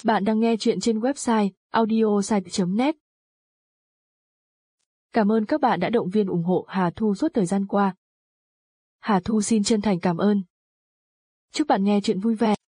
Bạn đang nghe chuyện trên website audiosite.net. Cảm ơn các bạn đã động viên ủng hộ Hà Thu suốt thời gian qua. Hà Thu xin chân thành cảm ơn. Chúc bạn nghe chuyện vui vẻ.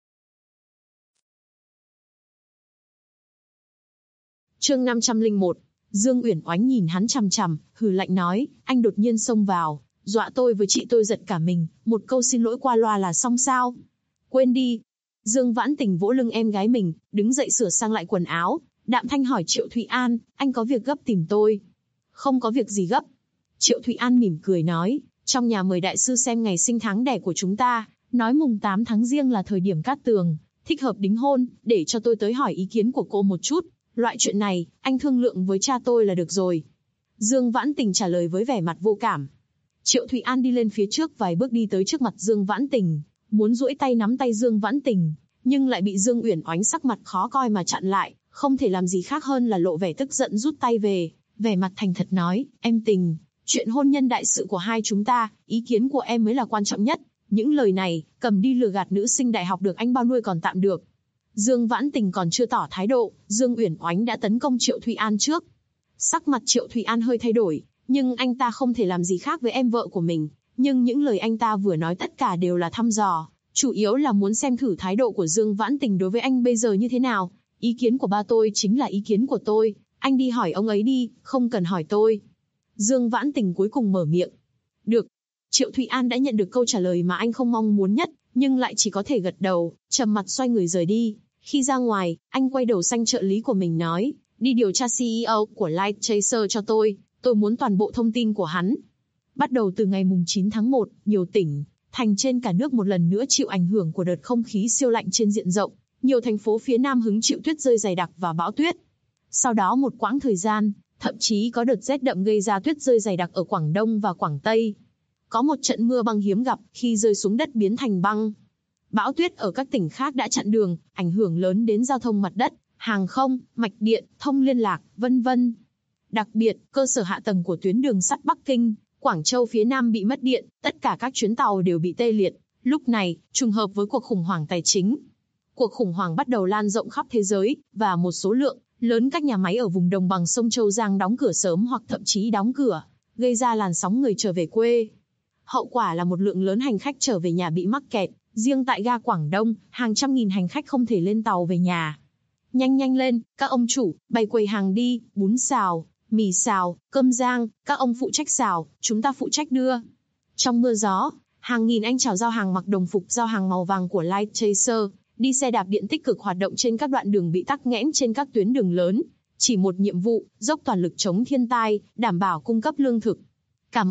Chương 501, Dương Uyển Oánh nhìn hắn chằm chằm, hừ lạnh nói, anh đột nhiên xông vào, dọa tôi với chị tôi giật cả mình, một câu xin lỗi qua loa là xong sao? Quên đi. Dương Vãn Tình vỗ lưng em gái mình, đứng dậy sửa sang lại quần áo, đạm thanh hỏi Triệu Thụy An, anh có việc gấp tìm tôi? Không có việc gì gấp. Triệu Thụy An mỉm cười nói, trong nhà mời đại sư xem ngày sinh tháng đẻ của chúng ta, nói mùng 8 tháng Giêng là thời điểm cát tường, thích hợp đính hôn, để cho tôi tới hỏi ý kiến của cô một chút. Loại chuyện này, anh thương lượng với cha tôi là được rồi. Dương Vãn Tình trả lời với vẻ mặt vô cảm. Triệu Thụy An đi lên phía trước vài bước đi tới trước mặt Dương Vãn Tình, muốn duỗi tay nắm tay Dương Vãn Tình, nhưng lại bị Dương Uyển Oánh sắc mặt khó coi mà chặn lại, không thể làm gì khác hơn là lộ vẻ tức giận rút tay về, vẻ mặt thành thật nói, em Tình, chuyện hôn nhân đại sự của hai chúng ta, ý kiến của em mới là quan trọng nhất. Những lời này, cầm đi lừa gạt nữ sinh đại học được anh bao nuôi còn tạm được. Dương Vãn Tình còn chưa tỏ thái độ, Dương Uyển Oánh đã tấn công Triệu Thụy An trước. Sắc mặt Triệu Thụy An hơi thay đổi, nhưng anh ta không thể làm gì khác với em vợ của mình. Nhưng những lời anh ta vừa nói tất cả đều là thăm dò, chủ yếu là muốn xem thử thái độ của Dương Vãn Tình đối với anh bây giờ như thế nào. Ý kiến của ba tôi chính là ý kiến của tôi, anh đi hỏi ông ấy đi, không cần hỏi tôi. Dương Vãn Tình cuối cùng mở miệng. Được. Triệu Thụy An đã nhận được câu trả lời mà anh không mong muốn nhất, nhưng lại chỉ có thể gật đầu, trầm mặt xoay người rời đi. Khi ra ngoài, anh quay đầu sang trợ lý của mình nói, đi điều tra CEO của Light Chaser cho tôi muốn toàn bộ thông tin của hắn. Bắt đầu từ ngày mùng 9 tháng 1, nhiều tỉnh, thành trên cả nước một lần nữa chịu ảnh hưởng của đợt không khí siêu lạnh trên diện rộng. Nhiều thành phố phía Nam hứng chịu tuyết rơi dày đặc và bão tuyết. Sau đó một quãng thời gian, thậm chí có đợt rét đậm gây ra tuyết rơi dày đặc ở Quảng Đông và Quảng Tây. Có một trận mưa băng hiếm gặp khi rơi xuống đất biến thành băng. Bão tuyết ở các tỉnh khác đã chặn đường, ảnh hưởng lớn đến giao thông mặt đất, hàng không, mạch điện, thông liên lạc, vân vân. Đặc biệt, cơ sở hạ tầng của tuyến đường sắt Bắc Kinh, Quảng Châu phía Nam bị mất điện, tất cả các chuyến tàu đều bị tê liệt. Lúc này, trùng hợp với cuộc khủng hoảng tài chính. Cuộc khủng hoảng bắt đầu lan rộng khắp thế giới, và một số lượng lớn các nhà máy ở vùng đồng bằng sông Châu Giang đóng cửa sớm hoặc thậm chí đóng cửa, gây ra làn sóng người trở về quê. Hậu quả là một lượng lớn hành khách trở về nhà bị mắc kẹt. Riêng tại ga Quảng Đông, hàng trăm nghìn hành khách không thể lên tàu về nhà. Nhanh lên, các ông chủ, bày quầy hàng đi, bún xào, mì xào, cơm rang, các ông phụ trách xào, chúng ta phụ trách đưa. Trong mưa gió, hàng nghìn anh chào giao hàng mặc đồng phục giao hàng màu vàng của Light Chaser, đi xe đạp điện tích cực hoạt động trên các đoạn đường bị tắc nghẽn trên các tuyến đường lớn. Chỉ một nhiệm vụ, dốc toàn lực chống thiên tai, đảm bảo cung cấp lương thực. Cảm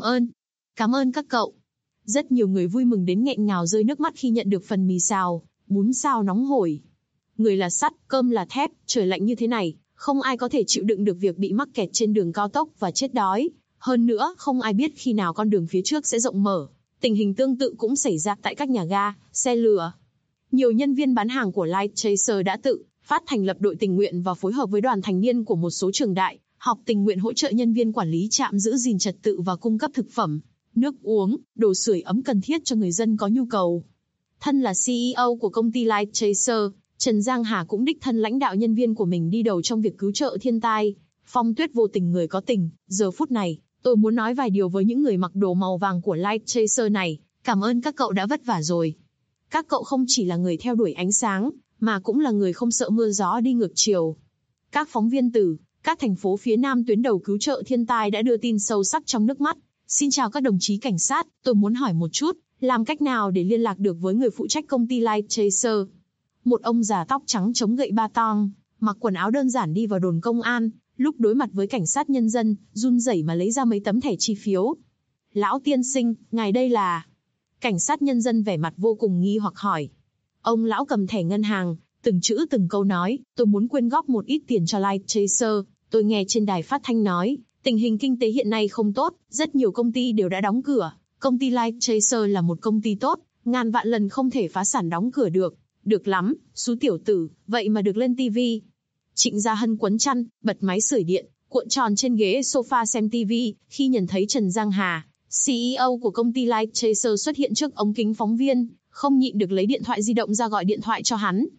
ơn các cậu. Rất nhiều người vui mừng đến nghẹn ngào rơi nước mắt khi nhận được phần mì xào, bún xào nóng hổi. Người là sắt, cơm là thép, trời lạnh như thế này, không ai có thể chịu đựng được việc bị mắc kẹt trên đường cao tốc và chết đói. Hơn nữa, không ai biết khi nào con đường phía trước sẽ rộng mở. Tình hình tương tự cũng xảy ra tại các nhà ga, xe lửa. Nhiều nhân viên bán hàng của Light Chaser đã tự phát thành lập đội tình nguyện và phối hợp với đoàn thanh niên của một số trường đại học tình nguyện hỗ trợ nhân viên quản lý trạm giữ gìn trật tự và cung cấp thực phẩm, nước uống, đồ sưởi ấm cần thiết cho người dân có nhu cầu. Thân là CEO của công ty Light Chaser, Trần Giang Hà cũng đích thân lãnh đạo nhân viên của mình đi đầu trong việc cứu trợ thiên tai. Phong tuyết vô tình người có tình, giờ phút này, tôi muốn nói vài điều với những người mặc đồ màu vàng của Light Chaser này, cảm ơn các cậu đã vất vả rồi. Các cậu không chỉ là người theo đuổi ánh sáng, mà cũng là người không sợ mưa gió đi ngược chiều. Các phóng viên từ các thành phố phía Nam tuyến đầu cứu trợ thiên tai đã đưa tin sâu sắc trong nước mắt. Xin chào các đồng chí cảnh sát, tôi muốn hỏi một chút, làm cách nào để liên lạc được với người phụ trách công ty Light Chaser? Một ông già tóc trắng chống gậy ba tong, mặc quần áo đơn giản đi vào đồn công an, lúc đối mặt với cảnh sát nhân dân, run rẩy mà lấy ra mấy tấm thẻ chi phiếu. Lão tiên sinh, ngài đây là... Cảnh sát nhân dân vẻ mặt vô cùng nghi hoặc hỏi. Ông lão cầm thẻ ngân hàng, từng chữ từng câu nói, tôi muốn quyên góp một ít tiền cho Light Chaser. Tôi nghe trên đài phát thanh nói, tình hình kinh tế hiện nay không tốt, rất nhiều công ty đều đã đóng cửa. Công ty Light Chaser là một công ty tốt, ngàn vạn lần không thể phá sản đóng cửa được. Được lắm, xú tiểu tử, vậy mà được lên TV. Trịnh Gia Hân quấn chăn, bật máy sưởi điện, cuộn tròn trên ghế sofa xem TV, khi nhìn thấy Trần Giang Hà, CEO của công ty Light Chaser xuất hiện trước ống kính phóng viên, không nhịn được lấy điện thoại di động ra gọi điện thoại cho hắn.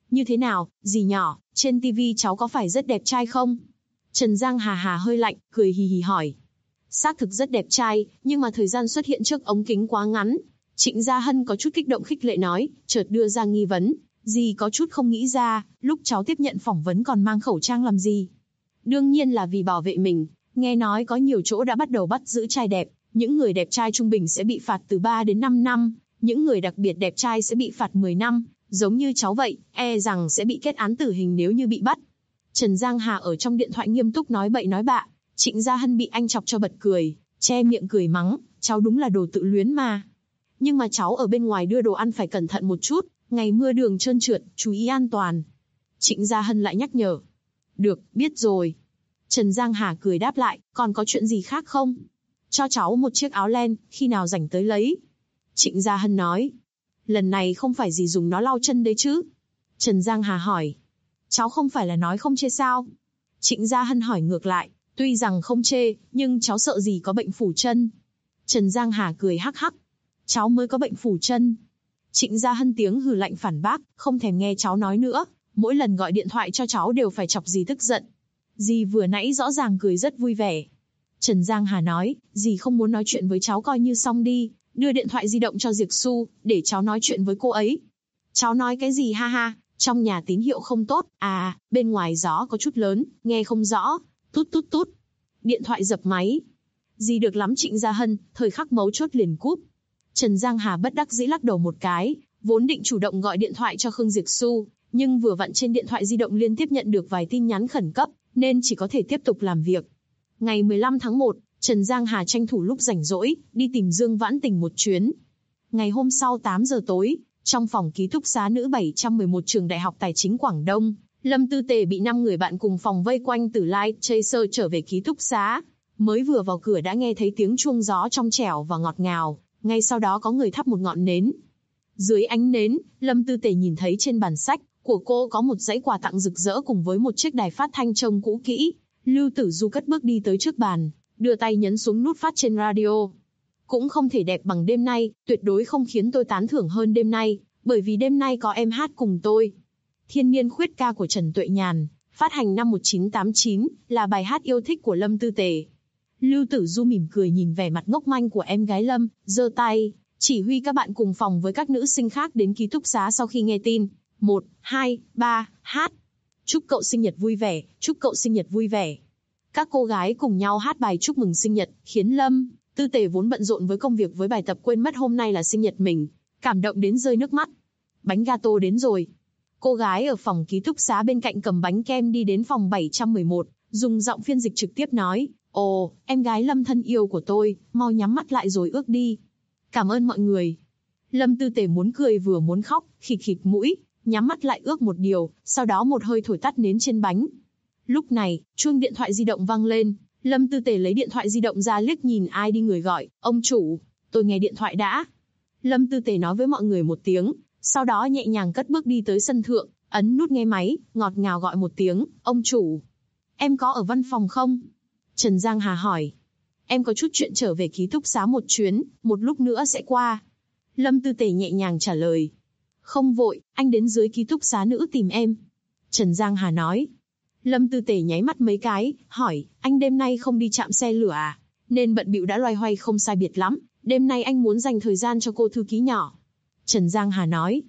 Như thế nào, dì nhỏ, trên TV cháu có phải rất đẹp trai không? Trần Giang Hà hơi lạnh, cười hì hì hỏi. Xác thực rất đẹp trai, nhưng mà thời gian xuất hiện trước ống kính quá ngắn. Trịnh Gia Hân có chút kích động khích lệ nói, chợt đưa ra nghi vấn. Dì có chút không nghĩ ra, lúc cháu tiếp nhận phỏng vấn còn mang khẩu trang làm gì? Đương nhiên là vì bảo vệ mình. Nghe nói có nhiều chỗ đã bắt đầu bắt giữ trai đẹp. Những người đẹp trai trung bình sẽ bị phạt từ 3 đến 5 năm. Những người đặc biệt đẹp trai sẽ bị phạt 10 năm. Giống như cháu vậy, e rằng sẽ bị kết án tử hình nếu như bị bắt. Trần Giang Hà ở trong điện thoại nghiêm túc nói bậy nói bạ. Trịnh Gia Hân bị anh chọc cho bật cười, che miệng cười mắng, cháu đúng là đồ tự luyến mà. Nhưng mà cháu ở bên ngoài đưa đồ ăn phải cẩn thận một chút, ngày mưa đường trơn trượt, chú ý an toàn. Trịnh Gia Hân lại nhắc nhở. Được, biết rồi. Trần Giang Hà cười đáp lại, còn có chuyện gì khác không? Cho cháu một chiếc áo len, khi nào rảnh tới lấy. Trịnh Gia Hân nói. Lần này không phải gì dùng nó lau chân đấy chứ? Trần Giang Hà hỏi. Cháu không phải là nói không chê sao? Trịnh Gia Hân hỏi ngược lại. Tuy rằng không chê, nhưng cháu sợ gì có bệnh phủ chân. Trần Giang Hà cười hắc hắc. Cháu mới có bệnh phủ chân. Trịnh Gia Hân tiếng hừ lạnh phản bác, không thèm nghe cháu nói nữa. Mỗi lần gọi điện thoại cho cháu đều phải chọc dì tức giận. Dì vừa nãy rõ ràng cười rất vui vẻ. Trần Giang Hà nói, dì không muốn nói chuyện với cháu coi như xong đi. Đưa điện thoại di động cho Diệc Xu, để cháu nói chuyện với cô ấy. Cháu nói cái gì ha ha, trong nhà tín hiệu không tốt, à, bên ngoài gió có chút lớn, nghe không rõ. Tút tút tút. Điện thoại dập máy. Gì được lắm Trịnh Gia Hân, thời khắc mấu chốt liền cúp. Trần Giang Hà bất đắc dĩ lắc đầu một cái, vốn định chủ động gọi điện thoại cho Khương Diệc Xu, nhưng vừa vặn trên điện thoại di động liên tiếp nhận được vài tin nhắn khẩn cấp, nên chỉ có thể tiếp tục làm việc. Ngày 15 tháng 1, Trần Giang Hà tranh thủ lúc rảnh rỗi, đi tìm Dương Vãn Tình một chuyến. Ngày hôm sau 8 giờ tối, trong phòng ký túc xá nữ 711 trường Đại học Tài chính Quảng Đông, Lâm Tư Tề bị 5 người bạn cùng phòng vây quanh từ Light Chaser trở về ký túc xá. Mới vừa vào cửa đã nghe thấy tiếng chuông gió trong trẻo và ngọt ngào, ngay sau đó có người thắp một ngọn nến. Dưới ánh nến, Lâm Tư Tề nhìn thấy trên bàn sách của cô có một dãy quà tặng rực rỡ cùng với một chiếc đài phát thanh trông cũ kỹ. Lưu Tử Du cất bước đi tới trước bàn, đưa tay nhấn xuống nút phát trên radio. Cũng không thể đẹp bằng đêm nay, tuyệt đối không khiến tôi tán thưởng hơn đêm nay, bởi vì đêm nay có em hát cùng tôi. Thiên niên khuyết ca của Trần Tuệ Nhàn, phát hành năm 1989, là bài hát yêu thích của Lâm Tư Tề. Lưu Tử Du mỉm cười nhìn vẻ mặt ngốc manh của em gái Lâm, giơ tay, chỉ huy các bạn cùng phòng với các nữ sinh khác đến ký túc xá sau khi nghe tin. 1, 2, 3, hát. Chúc cậu sinh nhật vui vẻ, chúc cậu sinh nhật vui vẻ. Các cô gái cùng nhau hát bài chúc mừng sinh nhật, khiến Lâm Tư Tề vốn bận rộn với công việc với bài tập quên mất hôm nay là sinh nhật mình, cảm động đến rơi nước mắt. Bánh gato đến rồi. Cô gái ở phòng ký túc xá bên cạnh cầm bánh kem đi đến phòng 711, dùng giọng phiên dịch trực tiếp nói, ồ, em gái Lâm thân yêu của tôi, mau nhắm mắt lại rồi ước đi. Cảm ơn mọi người. Lâm Tư Tề muốn cười vừa muốn khóc, khịt khịt mũi, nhắm mắt lại ước một điều, sau đó một hơi thổi tắt nến trên bánh. Lúc này, chuông điện thoại di động vang lên, Lâm Tư Tề lấy điện thoại di động ra liếc nhìn ai đi người gọi, ông chủ, tôi nghe điện thoại đã. Lâm Tư Tề nói với mọi người một tiếng, sau đó nhẹ nhàng cất bước đi tới sân thượng, ấn nút nghe máy, ngọt ngào gọi một tiếng, ông chủ. Em có ở văn phòng không? Trần Giang Hà hỏi. Em có chút chuyện trở về ký túc xá một chuyến, một lúc nữa sẽ qua. Lâm Tư Tề nhẹ nhàng trả lời. Không vội, anh đến dưới ký túc xá nữ tìm em. Trần Giang Hà nói. Lâm Tư Tề nháy mắt mấy cái, hỏi, anh đêm nay không đi chạm xe lửa à? Nên bận bịu đã loay hoay không sai biệt lắm, đêm nay anh muốn dành thời gian cho cô thư ký nhỏ. Trần Giang Hà nói.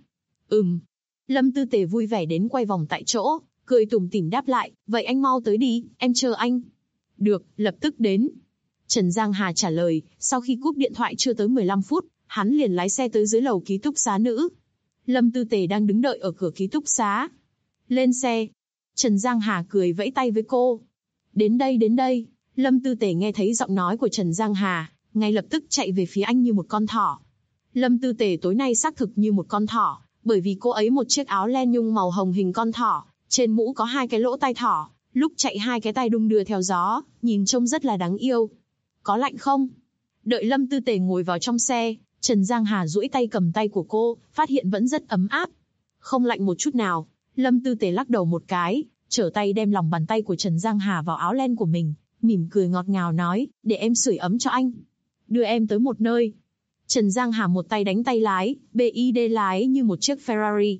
Lâm Tư Tề vui vẻ đến quay vòng tại chỗ, cười tủm tỉm đáp lại, vậy anh mau tới đi, em chờ anh. Được, lập tức đến. Trần Giang Hà trả lời, sau khi cúp điện thoại chưa tới 15 phút, hắn liền lái xe tới dưới lầu ký túc xá nữ. Lâm Tư Tề đang đứng đợi ở cửa ký túc xá. Lên xe. Trần Giang Hà cười vẫy tay với cô. Đến đây đến đây. Lâm Tư Tề nghe thấy giọng nói của Trần Giang Hà, ngay lập tức chạy về phía anh như một con thỏ. Lâm Tư Tề tối nay xác thực như một con thỏ, bởi vì cô ấy một chiếc áo len nhung màu hồng hình con thỏ, trên mũ có 2 cái lỗ tai thỏ, lúc chạy 2 cái tay đung đưa theo gió, nhìn trông rất là đáng yêu. Có lạnh không? Đợi Lâm Tư Tề ngồi vào trong xe, Trần Giang Hà duỗi tay cầm tay của cô, phát hiện vẫn rất ấm áp. Không lạnh một chút nào. Lâm Tư Tề lắc đầu một cái, trở tay đem lòng bàn tay của Trần Giang Hà vào áo len của mình, mỉm cười ngọt ngào nói, để em sưởi ấm cho anh. Đưa em tới một nơi. Trần Giang Hà một tay đánh tay lái, BID lái như một chiếc Ferrari.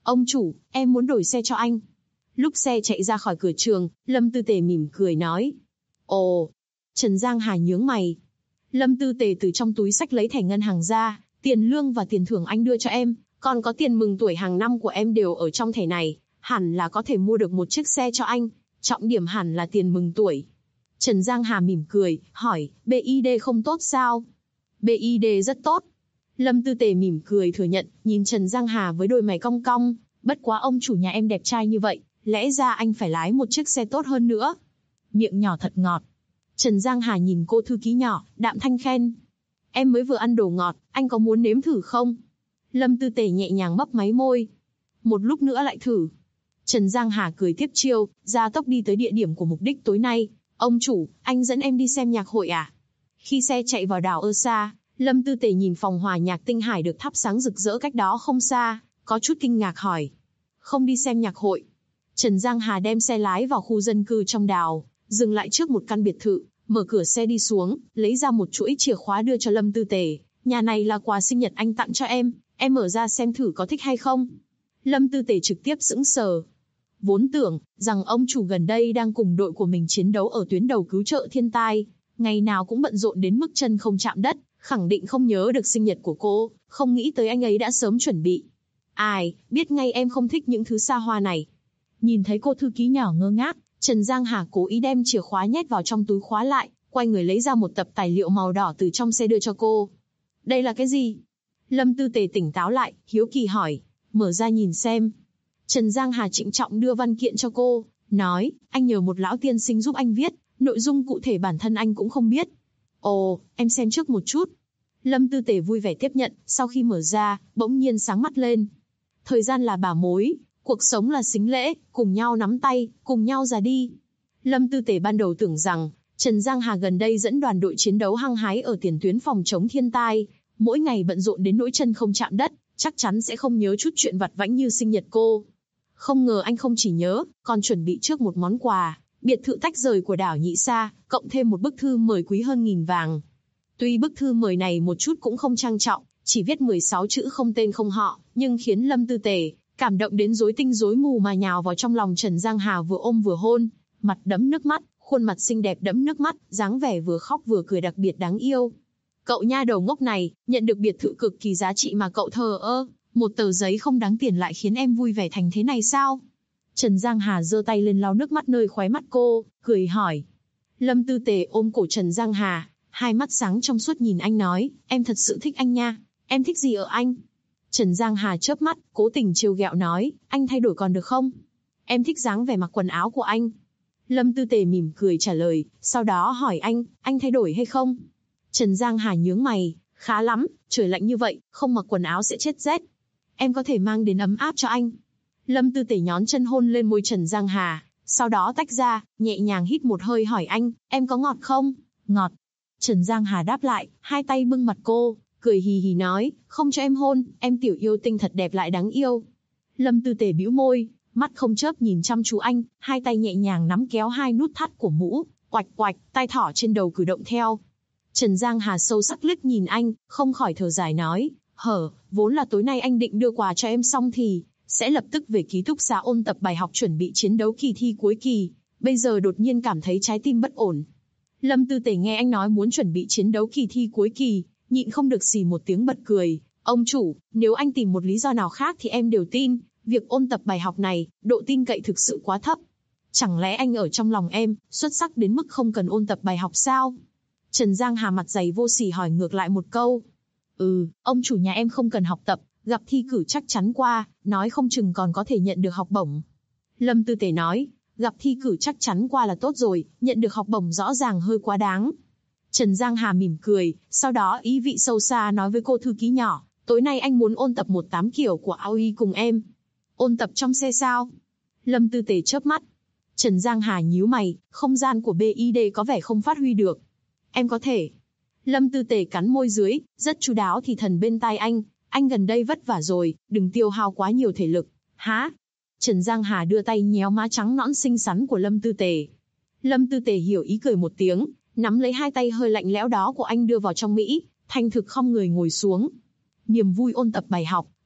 Ông chủ, em muốn đổi xe cho anh. Lúc xe chạy ra khỏi cửa trường, Lâm Tư Tề mỉm cười nói. Ồ. Trần Giang Hà nhướng mày. Lâm Tư Tề từ trong túi xách lấy thẻ ngân hàng ra, tiền lương và tiền thưởng anh đưa cho em, còn có tiền mừng tuổi hàng năm của em đều ở trong thẻ này, hẳn là có thể mua được một chiếc xe cho anh, trọng điểm hẳn là tiền mừng tuổi. Trần Giang Hà mỉm cười, hỏi, BID không tốt sao? BID rất tốt. Lâm Tư Tề mỉm cười thừa nhận, nhìn Trần Giang Hà với đôi mày cong cong, bất quá ông chủ nhà em đẹp trai như vậy, lẽ ra anh phải lái một chiếc xe tốt hơn nữa. Miệng nhỏ thật ngọt. Trần Giang Hà nhìn cô thư ký nhỏ, đạm thanh khen. Em mới vừa ăn đồ ngọt, anh có muốn nếm thử không? Lâm Tư Tề nhẹ nhàng mấp máy môi. Một lúc nữa lại thử. Trần Giang Hà cười tiếp chiêu, ra tốc đi tới địa điểm của mục đích tối nay. Ông chủ, anh dẫn em đi xem nhạc hội à? Khi xe chạy vào đảo Ơ Sa, Lâm Tư Tề nhìn phòng hòa nhạc Tinh Hải được thắp sáng rực rỡ cách đó không xa, có chút kinh ngạc hỏi. Không đi xem nhạc hội. Trần Giang Hà đem xe lái vào khu dân cư trong đảo, dừng lại trước một căn biệt thự, mở cửa xe đi xuống, lấy ra một chuỗi chìa khóa đưa cho Lâm Tư Tề. Nhà này là quà sinh nhật anh tặng cho em mở ra xem thử có thích hay không. Lâm Tư Tề trực tiếp sững sờ. Vốn tưởng rằng ông chủ gần đây đang cùng đội của mình chiến đấu ở tuyến đầu cứu trợ thiên tai, ngày nào cũng bận rộn đến mức chân không chạm đất, khẳng định không nhớ được sinh nhật của cô, không nghĩ tới anh ấy đã sớm chuẩn bị. Ai, biết ngay em không thích những thứ xa hoa này. Nhìn thấy cô thư ký nhỏ ngơ ngác, Trần Giang Hà cố ý đem chìa khóa nhét vào trong túi khóa lại, quay người lấy ra một tập tài liệu màu đỏ từ trong xe đưa cho cô. Đây là cái gì? Lâm Tư Tề tỉnh táo lại, hiếu kỳ hỏi, mở ra nhìn xem. Trần Giang Hà trịnh trọng đưa văn kiện cho cô, nói, anh nhờ một lão tiên sinh giúp anh viết, nội dung cụ thể bản thân anh cũng không biết. Ồ, em xem trước một chút. Lâm Tư Tề vui vẻ tiếp nhận, sau khi mở ra, bỗng nhiên sáng mắt lên. Thời gian là bảo mối, cuộc sống là sính lễ, cùng nhau nắm tay, cùng nhau già đi. Lâm Tư Tề ban đầu tưởng rằng, Trần Giang Hà gần đây dẫn đoàn đội chiến đấu hăng hái ở tiền tuyến phòng chống thiên tai, mỗi ngày bận rộn đến nỗi chân không chạm đất, chắc chắn sẽ không nhớ chút chuyện vặt vãnh như sinh nhật cô. Không ngờ anh không chỉ nhớ, còn chuẩn bị trước một món quà, biệt thự tách rời của đảo Nhị Sa, cộng thêm một bức thư mời quý hơn 1000 vàng. Tuy bức thư mời này một chút cũng không trang trọng, chỉ viết 16 chữ không tên không họ, nhưng khiến Lâm Tư Tề cảm động đến rối tinh rối mù mà nhào vào trong lòng Trần Giang Hà, vừa ôm vừa hôn, mặt đẫm nước mắt, khuôn mặt xinh đẹp đẫm nước mắt, dáng vẻ vừa khóc vừa cười đặc biệt đáng yêu. Cậu nha đầu ngốc này, nhận được biệt thự cực kỳ giá trị mà cậu thờ ơ, một tờ giấy không đáng tiền lại khiến em vui vẻ thành thế này sao? Trần Giang Hà giơ tay lên lau nước mắt nơi khóe mắt cô, cười hỏi. Lâm Tư Tề ôm cổ Trần Giang Hà, hai mắt sáng trong suốt nhìn anh nói, em thật sự thích anh nha, em thích gì ở anh? Trần Giang Hà chớp mắt, cố tình trêu ghẹo nói, anh thay đổi còn được không? Em thích dáng vẻ mặc quần áo của anh. Lâm Tư Tề mỉm cười trả lời, sau đó hỏi anh thay đổi hay không? Trần Giang Hà nhướng mày, khá lắm, trời lạnh như vậy, không mặc quần áo sẽ chết rét. Em có thể mang đến ấm áp cho anh. Lâm Tư Tề nhón chân hôn lên môi Trần Giang Hà, sau đó tách ra, nhẹ nhàng hít một hơi hỏi anh, em có ngọt không? Ngọt. Trần Giang Hà đáp lại, hai tay bưng mặt cô, cười hì hì nói, không cho em hôn, em tiểu yêu tinh thật đẹp lại đáng yêu. Lâm Tư Tề bĩu môi, mắt không chớp nhìn chăm chú anh, hai tay nhẹ nhàng nắm kéo hai nút thắt của mũ, oạch oạch, tai thỏ trên đầu cử động theo. Trần Giang Hà sâu sắc liếc nhìn anh, không khỏi thở dài nói, vốn là tối nay anh định đưa quà cho em xong thì sẽ lập tức về ký túc xá ôn tập bài học chuẩn bị chiến đấu kỳ thi cuối kỳ, bây giờ đột nhiên cảm thấy trái tim bất ổn. Lâm Tư Tề nghe anh nói muốn chuẩn bị chiến đấu kỳ thi cuối kỳ, nhịn không được xì một tiếng bật cười, ông chủ, nếu anh tìm một lý do nào khác thì em đều tin, việc ôn tập bài học này, độ tin cậy thực sự quá thấp. Chẳng lẽ anh ở trong lòng em, xuất sắc đến mức không cần ôn tập bài học sao? Trần Giang Hà mặt dày vô sỉ hỏi ngược lại một câu. Ông chủ nhà em không cần học tập, gặp thi cử chắc chắn qua, nói không chừng còn có thể nhận được học bổng. Lâm Tư Tề nói, gặp thi cử chắc chắn qua là tốt rồi, nhận được học bổng rõ ràng hơi quá đáng. Trần Giang Hà mỉm cười, sau đó ý vị sâu xa nói với cô thư ký nhỏ, tối nay anh muốn ôn tập 18 kiểu của AOI cùng em. Ôn tập trong xe sao? Lâm Tư Tề chớp mắt. Trần Giang Hà nhíu mày, không gian của BID có vẻ không phát huy được. Em có thể. Lâm Tư Tề cắn môi dưới, rất chu đáo thì thầm bên tai anh gần đây vất vả rồi, đừng tiêu hao quá nhiều thể lực. Hả? Trần Giang Hà đưa tay nhéo má trắng nõn xinh xắn của Lâm Tư Tề. Lâm Tư Tề hiểu ý cười một tiếng, nắm lấy hai tay hơi lạnh lẽo đó của anh đưa vào trong Mỹ, thành thực khom người ngồi xuống. Niềm vui ôn tập bài học,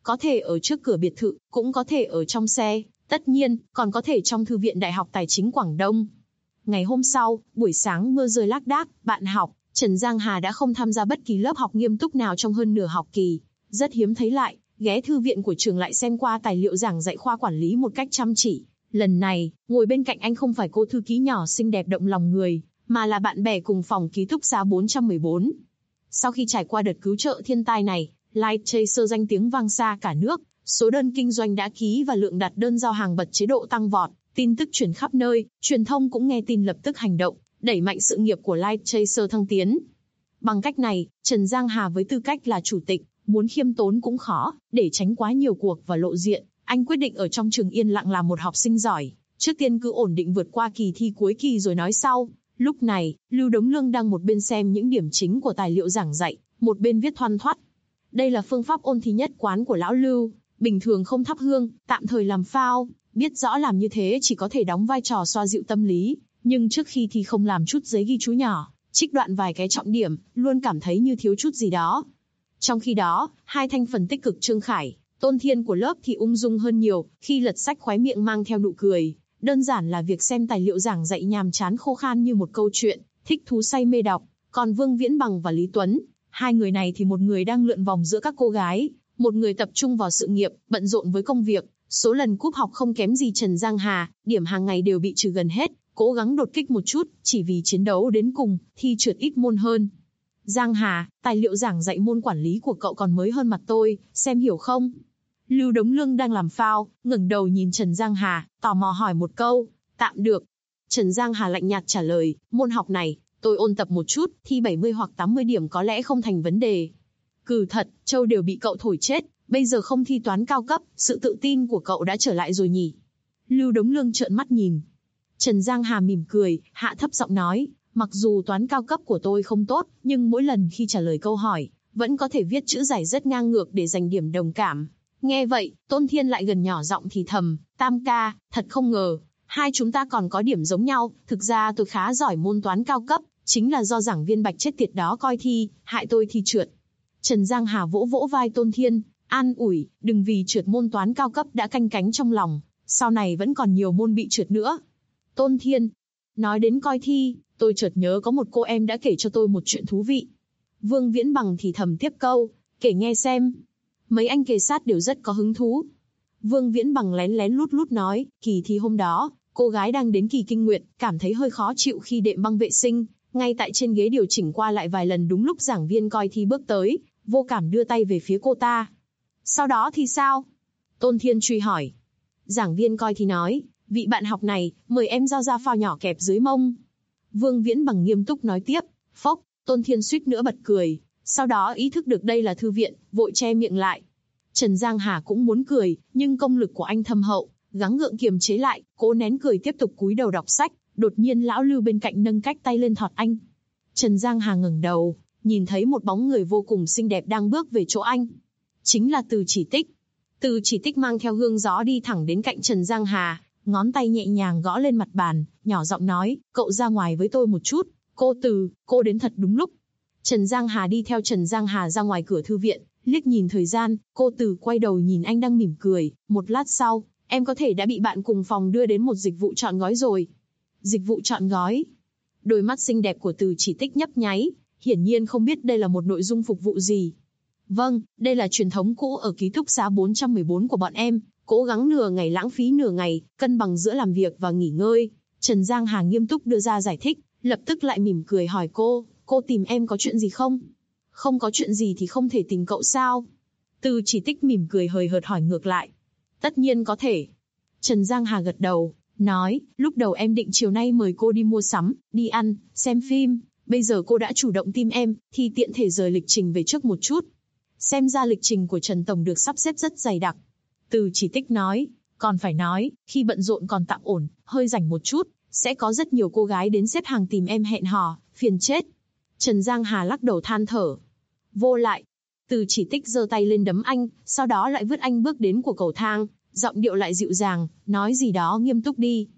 có thể ở trước cửa biệt thự, cũng có thể ở trong xe, tất nhiên, còn có thể trong thư viện Đại học Tài chính Quảng Đông. Ngày hôm sau, buổi sáng mưa rơi lác đác, bạn học, Trần Giang Hà đã không tham gia bất kỳ lớp học nghiêm túc nào trong hơn nửa học kỳ. Rất hiếm thấy lại, ghé thư viện của trường lại xem qua tài liệu giảng dạy khoa quản lý một cách chăm chỉ. Lần này, ngồi bên cạnh anh không phải cô thư ký nhỏ xinh đẹp động lòng người, mà là bạn bè cùng phòng ký túc xá 414. Sau khi trải qua đợt cứu trợ thiên tai này, Light Chaser danh tiếng vang xa cả nước, số đơn kinh doanh đã ký và lượng đặt đơn giao hàng bật chế độ tăng vọt, tin tức truyền khắp nơi, truyền thông cũng nghe tin lập tức hành động, đẩy mạnh sự nghiệp của Light Chaser thăng tiến. Bằng cách này, Trần Giang Hà với tư cách là chủ tịch, muốn khiêm tốn cũng khó, để tránh quá nhiều cuộc và lộ diện, anh quyết định ở trong trường yên lặng làm một học sinh giỏi, trước tiên cứ ổn định vượt qua kỳ thi cuối kỳ rồi nói sau. Lúc này, Lưu Đống Lương đang một bên xem những điểm chính của tài liệu giảng dạy, một bên viết thoăn thoắt. Đây là phương pháp ôn thi nhất quán của lão Lưu, bình thường không thắp hương, tạm thời làm phao, biết rõ làm như thế chỉ có thể đóng vai trò xoa dịu tâm lý, nhưng trước khi thì không làm chút giấy ghi chú nhỏ, trích đoạn vài cái trọng điểm, luôn cảm thấy như thiếu chút gì đó. Trong khi đó, hai thành phần tích cực Trương Khải, Tôn Thiên của lớp thì ung dung hơn nhiều, khi lật sách khóe miệng mang theo nụ cười. Đơn giản là việc xem tài liệu giảng dạy nhàm chán khô khan như một câu chuyện, thích thú say mê đọc. Còn Vương Viễn Bằng và Lý Tuấn, hai người này thì một người đang lượn vòng giữa các cô gái, một người tập trung vào sự nghiệp, bận rộn với công việc. Số lần cúp học không kém gì Trần Giang Hà, điểm hàng ngày đều bị trừ gần hết, cố gắng đột kích một chút, chỉ vì chiến đấu đến cùng, thi trượt ít môn hơn. Giang Hà, tài liệu giảng dạy môn quản lý của cậu còn mới hơn mặt tôi, xem hiểu không? Lưu Đống Lương đang làm phao, ngẩng đầu nhìn Trần Giang Hà, tò mò hỏi một câu. Tạm được. Trần Giang Hà lạnh nhạt trả lời, môn học này, tôi ôn tập một chút, thi 70 hoặc 80 điểm có lẽ không thành vấn đề. Cừ thật, Châu đều bị cậu thổi chết, bây giờ không thi toán cao cấp, sự tự tin của cậu đã trở lại rồi nhỉ? Lưu Đống Lương trợn mắt nhìn. Trần Giang Hà mỉm cười, hạ thấp giọng nói, mặc dù toán cao cấp của tôi không tốt, nhưng mỗi lần khi trả lời câu hỏi, vẫn có thể viết chữ giải rất ngang ngược để giành điểm đồng cảm. Nghe vậy, Tôn Thiên lại gần nhỏ giọng thì thầm, Tam ca, thật không ngờ, hai chúng ta còn có điểm giống nhau, thực ra tôi khá giỏi môn toán cao cấp, chính là do giảng viên Bạch chết tiệt đó coi thi, hại tôi thi trượt. Trần Giang Hà vỗ vỗ vai Tôn Thiên, an ủi, đừng vì trượt môn toán cao cấp đã canh cánh trong lòng, sau này vẫn còn nhiều môn bị trượt nữa. Tôn Thiên, nói đến coi thi, tôi chợt nhớ có một cô em đã kể cho tôi một chuyện thú vị. Vương Viễn Bằng thì thầm tiếp câu, kể nghe xem. Mấy anh kề sát đều rất có hứng thú. Vương Viễn Bằng lén lén lút lút nói, kỳ thi hôm đó, cô gái đang đến kỳ kinh nguyệt, cảm thấy hơi khó chịu khi đệm băng vệ sinh, ngay tại trên ghế điều chỉnh qua lại vài lần đúng lúc giảng viên coi thi bước tới, vô cảm đưa tay về phía cô ta. Sau đó thì sao? Tôn Thiên truy hỏi. Giảng viên coi thi nói, vị bạn học này, mời em giao ra phao nhỏ kẹp dưới mông. Vương Viễn Bằng nghiêm túc nói tiếp, phốc, Tôn Thiên suýt nữa bật cười, sau đó ý thức được đây là thư viện, vội che miệng lại. Trần Giang Hà cũng muốn cười, nhưng công lực của anh thâm hậu, gắng gượng kiềm chế lại, cố nén cười tiếp tục cúi đầu đọc sách, đột nhiên lão Lưu bên cạnh nâng cách tay lên thọt anh. Trần Giang Hà ngẩng đầu, nhìn thấy một bóng người vô cùng xinh đẹp đang bước về chỗ anh. Chính là Từ Chỉ Tích. Từ Chỉ Tích mang theo gương gió đi thẳng đến cạnh Trần Giang Hà, ngón tay nhẹ nhàng gõ lên mặt bàn, nhỏ giọng nói, cậu ra ngoài với tôi một chút. Cô Từ, cô đến thật đúng lúc. Trần Giang Hà đi theo Trần Giang Hà ra ngoài cửa thư viện, liếc nhìn thời gian, cô Từ quay đầu nhìn anh đang mỉm cười, một lát sau, em có thể đã bị bạn cùng phòng đưa đến một dịch vụ trọn gói rồi. Dịch vụ trọn gói. Đôi mắt xinh đẹp của Từ Chỉ Tích nhấp nháy, hiển nhiên không biết đây là một nội dung phục vụ gì. Vâng, đây là truyền thống cũ ở ký túc xá 414 của bọn em, cố gắng nửa ngày lãng phí nửa ngày, cân bằng giữa làm việc và nghỉ ngơi. Trần Giang Hà nghiêm túc đưa ra giải thích, lập tức lại mỉm cười hỏi cô tìm em có chuyện gì không? Không có chuyện gì thì không thể tìm cậu sao? Từ Chỉ Tích mỉm cười hời hợt hỏi ngược lại. Tất nhiên có thể. Trần Giang Hà gật đầu, nói, lúc đầu em định chiều nay mời cô đi mua sắm, đi ăn, xem phim, bây giờ cô đã chủ động tìm em, thì tiện thể rời lịch trình về trước một chút. Xem ra lịch trình của Trần Tổng được sắp xếp rất dày đặc. Từ Chỉ Tích nói, còn phải nói, khi bận rộn còn tạm ổn, hơi rảnh một chút, sẽ có rất nhiều cô gái đến xếp hàng tìm em hẹn hò, phiền chết. Trần Giang Hà lắc đầu than thở. Vô lại. Từ Chỉ Tích giơ tay lên đấm anh, sau đó lại vứt anh bước đến của cầu thang, giọng điệu lại dịu dàng, nói gì đó nghiêm túc đi.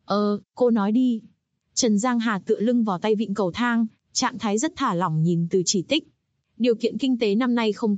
Cô nói đi. Trần Giang Hà tựa lưng vào tay vịn cầu thang, trạng thái rất thả lỏng nhìn Từ Chỉ Tích. Điều kiện kinh tế năm nay không tốt,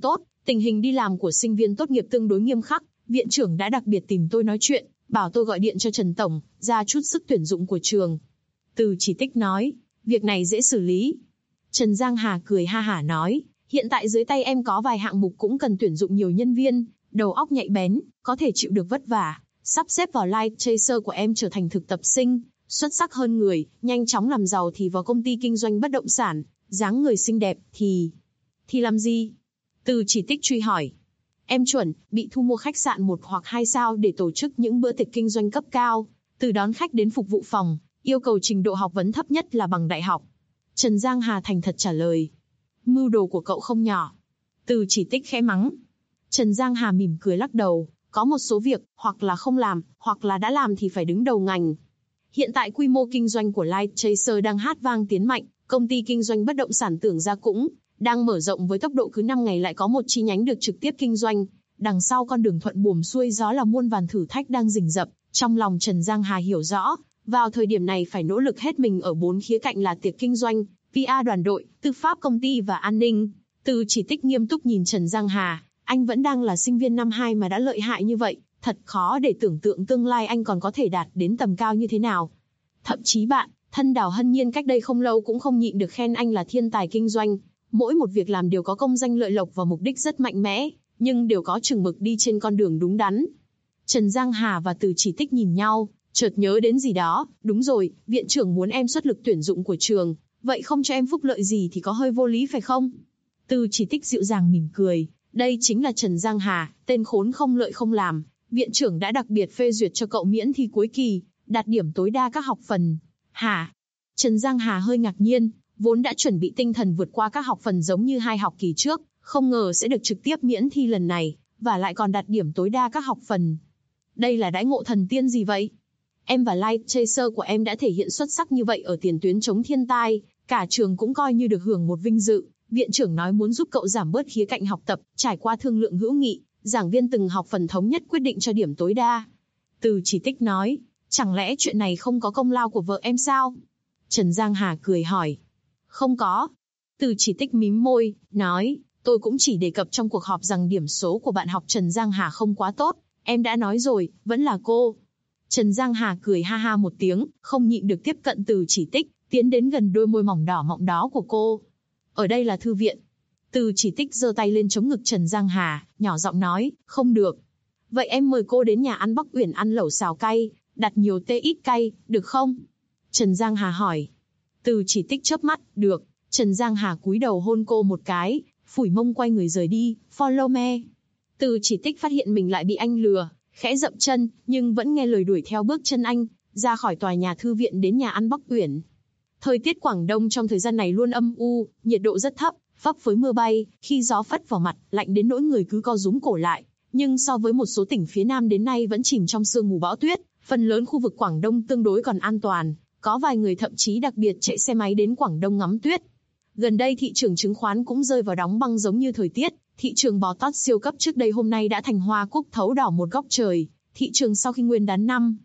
Tình hình đi làm của sinh viên tốt nghiệp tương đối nghiêm khắc, viện trưởng đã đặc biệt tìm tôi nói chuyện, bảo tôi gọi điện cho Trần Tổng, ra chút sức tuyển dụng của trường. Từ Chỉ Tích nói, việc này dễ xử lý. Trần Giang Hà cười ha hả nói, hiện tại dưới tay em có vài hạng mục cũng cần tuyển dụng nhiều nhân viên, đầu óc nhạy bén, có thể chịu được vất vả, sắp xếp vào Light Chaser của em trở thành thực tập sinh, xuất sắc hơn người, nhanh chóng làm giàu thì vào công ty kinh doanh bất động sản, dáng người xinh đẹp thì làm gì? Từ Chỉ Tích truy hỏi. Em chuẩn, bị thu mua khách sạn 1 hoặc 2 sao để tổ chức những bữa tiệc kinh doanh cấp cao, từ đón khách đến phục vụ phòng, yêu cầu trình độ học vấn thấp nhất là bằng đại học. Trần Giang Hà thành thật trả lời. Mưu đồ của cậu không nhỏ. Từ Chỉ Tích khẽ mắng. Trần Giang Hà mỉm cười lắc đầu, có một số việc, hoặc là không làm, hoặc là đã làm thì phải đứng đầu ngành. Hiện tại quy mô kinh doanh của Light Chaser đang hát vang tiến mạnh, công ty kinh doanh bất động sản Tưởng Gia cũng đang mở rộng với tốc độ cứ 5 ngày lại có một chi nhánh được trực tiếp kinh doanh. Đằng sau con đường thuận buồm xuôi gió là muôn vàn thử thách đang rình rập. Trong lòng Trần Giang Hà hiểu rõ, vào thời điểm này phải nỗ lực hết mình ở 4 khía cạnh là tiệc kinh doanh, PR đoàn đội, tư pháp công ty và an ninh. Từ Chỉ Tích nghiêm túc nhìn Trần Giang Hà, anh vẫn đang là sinh viên năm 2 mà đã lợi hại như vậy, thật khó để tưởng tượng tương lai anh còn có thể đạt đến tầm cao như thế nào. Thậm chí bạn, thân Đào Hân Nhiên cách đây không lâu cũng không nhịn được khen anh là thiên tài kinh doanh. Mỗi một việc làm đều có công danh lợi lộc và mục đích rất mạnh mẽ, nhưng đều có chừng mực đi trên con đường đúng đắn. Trần Giang Hà và Từ Chỉ Tích nhìn nhau, chợt nhớ đến gì đó. Đúng rồi, viện trưởng muốn em xuất lực tuyển dụng của trường, vậy không cho em phúc lợi gì thì có hơi vô lý phải không? Từ Chỉ Tích dịu dàng mỉm cười, đây chính là Trần Giang Hà, tên khốn không lợi không làm. Viện trưởng đã đặc biệt phê duyệt cho cậu miễn thi cuối kỳ, đạt điểm tối đa các học phần. Hả? Trần Giang Hà hơi ngạc nhiên, vốn đã chuẩn bị tinh thần vượt qua các học phần giống như 2 học kỳ trước, không ngờ sẽ được trực tiếp miễn thi lần này, và lại còn đạt điểm tối đa các học phần. Đây là đãi ngộ thần tiên gì vậy? Em và Light Chaser của em đã thể hiện xuất sắc như vậy ở tiền tuyến chống thiên tai, cả trường cũng coi như được hưởng một vinh dự. Viện trưởng nói muốn giúp cậu giảm bớt khía cạnh học tập, trải qua thương lượng hữu nghị, giảng viên từng học phần thống nhất quyết định cho điểm tối đa. Từ Chỉ Tích nói, chẳng lẽ chuyện này không có công lao của vợ em sao? Trần Giang Hà cười hỏi. Không có. Từ Chỉ Tích mím môi, nói, tôi cũng chỉ đề cập trong cuộc họp rằng điểm số của bạn học Trần Giang Hà không quá tốt, em đã nói rồi, vẫn là cô. Trần Giang Hà cười ha ha một tiếng, không nhịn được tiếp cận Từ Chỉ Tích, tiến đến gần đôi môi mỏng đỏ mọng đó của cô. Ở đây là thư viện. Từ Chỉ Tích giơ tay lên chống ngực Trần Giang Hà, nhỏ giọng nói, không được. Vậy em mời cô đến nhà ăn Bắc Uyển ăn lẩu xào cay, đặt nhiều tê ít cay, được không? Trần Giang Hà hỏi. Từ Chỉ Tích chớp mắt, được. Trần Giang Hà cúi đầu hôn cô một cái, phủi mông quay người rời đi, follow me. Từ Chỉ Tích phát hiện mình lại bị anh lừa, khẽ dậm chân, nhưng vẫn nghe lời đuổi theo bước chân anh, ra khỏi tòa nhà thư viện đến nhà ăn Bắc Uyển. Thời tiết Quảng Đông trong thời gian này luôn âm u, nhiệt độ rất thấp, phấp phới mưa bay, khi gió phất vào mặt, lạnh đến nỗi người cứ co rúm cổ lại. Nhưng so với một số tỉnh phía Nam đến nay vẫn chìm trong sương mù bão tuyết, phần lớn khu vực Quảng Đông tương đối còn an toàn, có vài người thậm chí đặc biệt chạy xe máy đến Quảng Đông ngắm tuyết. Gần đây thị trường chứng khoán cũng rơi vào đóng băng giống như thời tiết, thị trường bò tót siêu cấp trước đây hôm nay đã thành hoa cúc thấu đỏ một góc trời. Thị trường sau khi Nguyên đán năm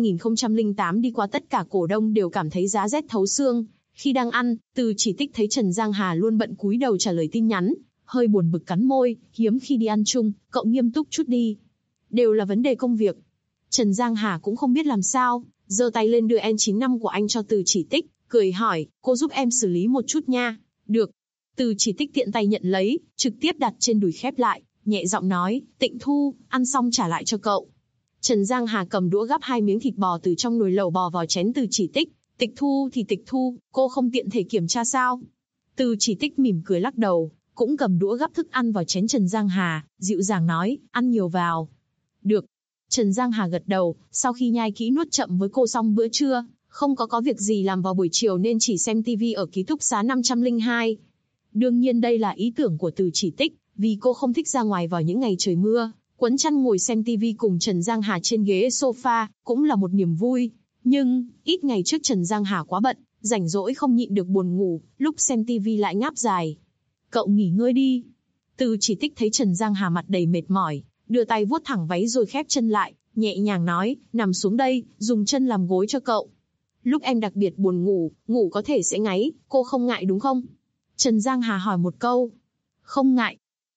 2008 đi qua, tất cả cổ đông đều cảm thấy giá rét thấu xương. Khi đang ăn, Từ Chỉ Tích thấy Trần Giang Hà luôn bận cúi đầu trả lời tin nhắn, hơi buồn bực cắn môi, hiếm khi đi ăn chung, cậu nghiêm túc chút đi. Đều là vấn đề công việc. Trần Giang Hà cũng không biết làm sao, giơ tay lên đưa N95 của anh cho Từ Chỉ Tích, cười hỏi, cô giúp em xử lý một chút nha. Được. Từ Chỉ Tích tiện tay nhận lấy, trực tiếp đặt trên đùi khép lại, nhẹ giọng nói, Tịnh Thu, ăn xong trả lại cho cậu. Trần Giang Hà cầm đũa gắp 2 miếng thịt bò từ trong nồi lẩu bò vào chén Từ Chỉ Tích. Tịch Thu thì Tịch Thu, cô không tiện thể kiểm tra sao? Từ Chỉ Tích mỉm cười lắc đầu, cũng cầm đũa gắp thức ăn vào chén Trần Giang Hà, dịu dàng nói, ăn nhiều vào. Được. Trần Giang Hà gật đầu, sau khi nhai kỹ nuốt chậm với cô xong bữa trưa, không có việc gì làm vào buổi chiều nên chỉ xem TV ở ký túc xá 502. Đương nhiên đây là ý tưởng của Từ Chỉ Tích, vì cô không thích ra ngoài vào những ngày trời mưa, quấn chăn ngồi xem TV cùng Trần Giang Hà trên ghế sofa, cũng là một niềm vui. Nhưng, ít ngày trước Trần Giang Hà quá bận, rảnh rỗi không nhịn được buồn ngủ, lúc xem TV lại ngáp dài. Cậu nghỉ ngơi đi. Từ Chỉ Tích thấy Trần Giang Hà mặt đầy mệt mỏi, đưa tay vuốt thẳng váy rồi khép chân lại, nhẹ nhàng nói, nằm xuống đây, dùng chân làm gối cho cậu. Lúc em đặc biệt buồn ngủ, ngủ có thể sẽ ngáy, cô không ngại đúng không? Trần Giang Hà hỏi một câu. Không ngại.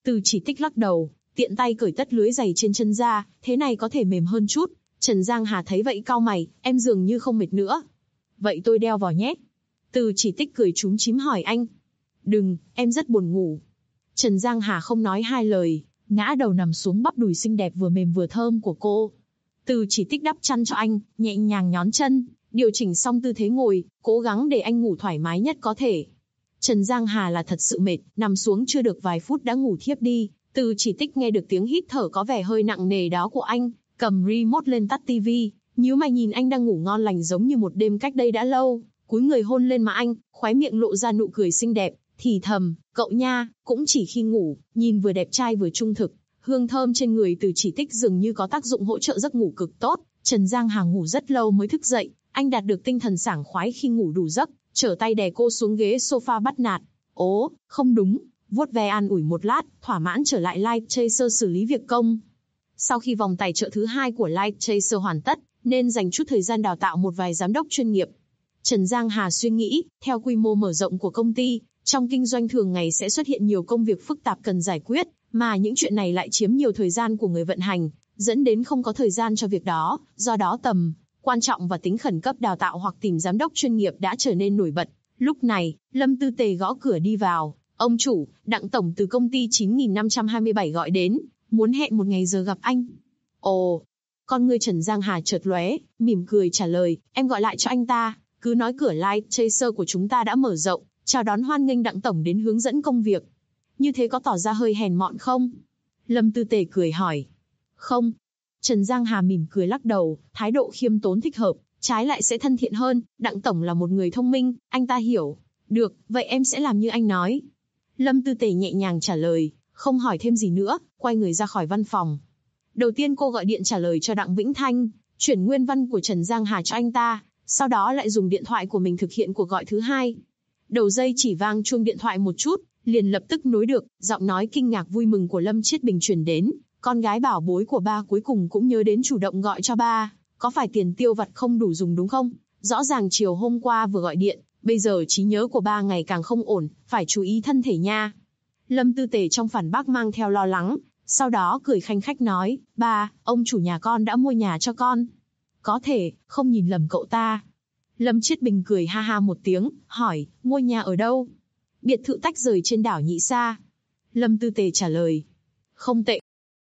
Từ Chỉ Tích lắc đầu, tiện tay cởi tất lưới giày trên chân ra, thế này có thể mềm hơn chút. Trần Giang Hà thấy vậy cau mày, em dường như không mệt nữa. Vậy tôi đeo vào nhé. Từ Chỉ Tích cười chúm chím hỏi anh. Đừng, em rất buồn ngủ. Trần Giang Hà không nói hai lời, ngã đầu nằm xuống bắp đùi xinh đẹp vừa mềm vừa thơm của cô. Từ Chỉ Tích đắp chăn cho anh, nhẹ nhàng nhón chân, điều chỉnh xong tư thế ngồi, cố gắng để anh ngủ thoải mái nhất có thể. Trần Giang Hà là thật sự mệt, nằm xuống chưa được vài phút đã ngủ thiếp đi. Từ Chỉ Tích nghe được tiếng hít thở có vẻ hơi nặng nề đó của anh, cầm remote lên tắt tivi, nhíu mày nhìn anh đang ngủ ngon lành giống như một đêm cách đây đã lâu, cúi người hôn lên má anh, khóe miệng lộ ra nụ cười xinh đẹp, thì thầm, cậu nha, cũng chỉ khi ngủ, nhìn vừa đẹp trai vừa trung thực. Hương thơm trên người Từ Chỉ Tích dường như có tác dụng hỗ trợ giấc ngủ cực tốt. Trần Giang Hà ngủ rất lâu mới thức dậy, anh đạt được tinh thần sảng khoái khi ngủ đủ giấc, trở tay đè cô xuống ghế sofa bắt nạt. Ố, không đúng, vuốt ve an ủi một lát, thỏa mãn trở lại Light Chaser xử lý việc công. Sau khi vòng tài trợ thứ 2 của Light Chaser hoàn tất, nên dành chút thời gian đào tạo một vài giám đốc chuyên nghiệp. Trần Giang Hà suy nghĩ, theo quy mô mở rộng của công ty, trong kinh doanh thường ngày sẽ xuất hiện nhiều công việc phức tạp cần giải quyết, mà những chuyện này lại chiếm nhiều thời gian của người vận hành, dẫn đến không có thời gian cho việc đó, do đó tầm quan trọng và tính khẩn cấp đào tạo hoặc tìm giám đốc chuyên nghiệp đã trở nên nổi bật. Lúc này, Lâm Tư Tề gõ cửa đi vào. Ông chủ, Đặng tổng từ công ty 9527 gọi đến, muốn hẹn một ngày giờ gặp anh. Ồ, con người Trần Giang Hà chợt lóe, mỉm cười trả lời, em gọi lại cho anh ta, cứ nói cửa Light Chaser của chúng ta đã mở rộng, chào đón hoan nghênh Đặng tổng đến hướng dẫn công việc. Như thế có tỏ ra hơi hèn mọn không? Lâm Tư Tề cười hỏi. Không. Trần Giang Hà mỉm cười lắc đầu, thái độ khiêm tốn thích hợp, trái lại sẽ thân thiện hơn. Đặng tổng là một người thông minh, anh ta hiểu. Được, vậy em sẽ làm như anh nói. Lâm Tư Tề nhẹ nhàng trả lời, không hỏi thêm gì nữa, quay người ra khỏi văn phòng. Đầu tiên cô gọi điện trả lời cho Đặng Vĩnh Thanh, chuyển nguyên văn của Trần Giang Hà cho anh ta, sau đó lại dùng điện thoại của mình thực hiện cuộc gọi thứ 2. Đầu dây chỉ vang chuông điện thoại một chút, liền lập tức nối được, giọng nói kinh ngạc vui mừng của Lâm Chiết Bình truyền đến. Con gái bảo bối của ba cuối cùng cũng nhớ đến chủ động gọi cho ba, có phải tiền tiêu vặt không đủ dùng đúng không? Rõ ràng chiều hôm qua vừa gọi điện, bây giờ trí nhớ của ba ngày càng không ổn, phải chú ý thân thể nha. Lâm Tư Tề trong phản bác mang theo lo lắng, sau đó cười khanh khách nói, ba, ông chủ nhà con đã mua nhà cho con. Có thể, không nhìn lầm cậu ta. Lâm Chiết Bình cười ha ha một tiếng, hỏi, mua nhà ở đâu? Biệt thự tách rời trên đảo Nhị Sa. Lâm Tư Tề trả lời, không tệ.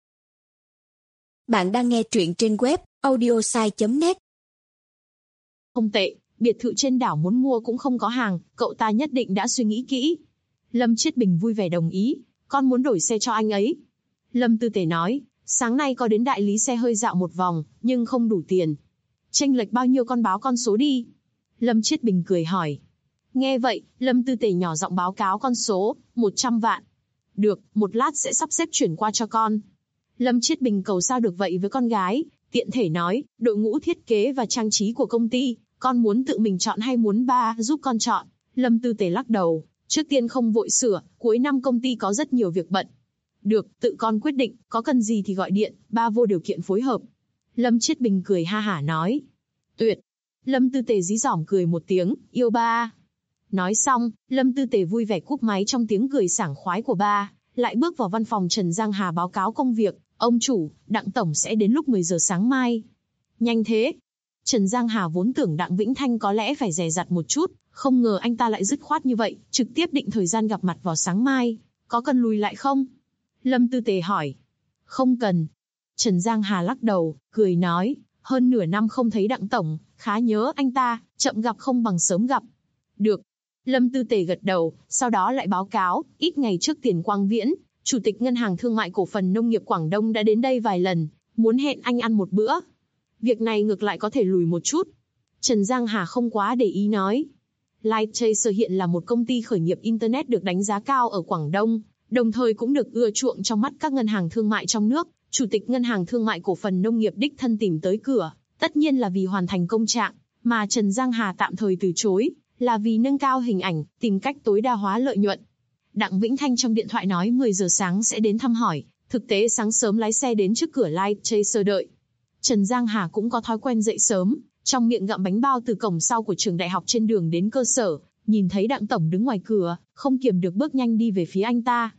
Bạn đang nghe truyện trên web audiosai.net. Không tệ, biệt thự trên đảo muốn mua cũng không có hàng, cậu ta nhất định đã suy nghĩ kỹ. Lâm Chiết Bình vui vẻ đồng ý, con muốn đổi xe cho anh ấy. Lâm Tư Tề nói, sáng nay có đến đại lý xe hơi dạo một vòng, nhưng không đủ tiền. Chênh lệch bao nhiêu con báo con số đi. Lâm Chiết Bình cười hỏi. Nghe vậy, Lâm Tư Tề nhỏ giọng báo cáo con số, 100 vạn. Được, một lát sẽ sắp xếp chuyển qua cho con. Lâm Chiết Bình cầu sao được vậy với con gái, tiện thể nói, đội ngũ thiết kế và trang trí của công ty, con muốn tự mình chọn hay muốn ba giúp con chọn. Lâm Tư Tề lắc đầu, trước tiên không vội sửa, cuối năm công ty có rất nhiều việc bận. Được, tự con quyết định, có cần gì thì gọi điện, ba vô điều kiện phối hợp. Lâm Chiết Bình cười ha hả nói. Tuyệt. Lâm Tư Tề dí dỏm cười một tiếng, yêu ba. Nói xong, Lâm Tư Tề vui vẻ cúp máy trong tiếng cười sảng khoái của ba, lại bước vào văn phòng Trần Giang Hà báo cáo công việc. Ông chủ, Đặng tổng sẽ đến lúc 10 giờ sáng mai. Nhanh thế. Trần Giang Hà vốn tưởng Đặng Vĩnh Thanh có lẽ phải dè dặt một chút, không ngờ anh ta lại dứt khoát như vậy, trực tiếp định thời gian gặp mặt vào sáng mai. Có cần lùi lại không? Lâm Tư Tề hỏi. Không cần. Trần Giang Hà lắc đầu, cười nói, hơn nửa năm không thấy Đặng tổng, khá nhớ anh ta, chậm gặp không bằng sớm gặp. Được. Lâm Tư Tề gật đầu, sau đó lại báo cáo, ít ngày trước Tiền Quang Viễn, Chủ tịch Ngân hàng Thương mại Cổ phần Nông nghiệp Quảng Đông đã đến đây vài lần, muốn hẹn anh ăn một bữa. Việc này ngược lại có thể lùi một chút. Trần Giang Hà không quá để ý nói. Light Chaser hiện là một công ty khởi nghiệp Internet được đánh giá cao ở Quảng Đông, đồng thời cũng được ưa chuộng trong mắt các ngân hàng thương mại trong nước. Chủ tịch Ngân hàng Thương mại Cổ phần Nông nghiệp đích thân tìm tới cửa, tất nhiên là vì hoàn thành công trạng, mà Trần Giang Hà tạm thời từ chối, là vì nâng cao hình ảnh, tìm cách tối đa hóa lợi nhuận. Đặng Vĩnh Thanh trong điện thoại nói 10 giờ sáng sẽ đến thăm hỏi, thực tế sáng sớm lái xe đến trước cửa Light Chaser đợi. Trần Giang Hà cũng có thói quen dậy sớm, trong miệng gặm bánh bao từ cổng sau của trường đại học trên đường đến cơ sở, nhìn thấy Đặng tổng đứng ngoài cửa, không kiềm được bước nhanh đi về phía anh ta.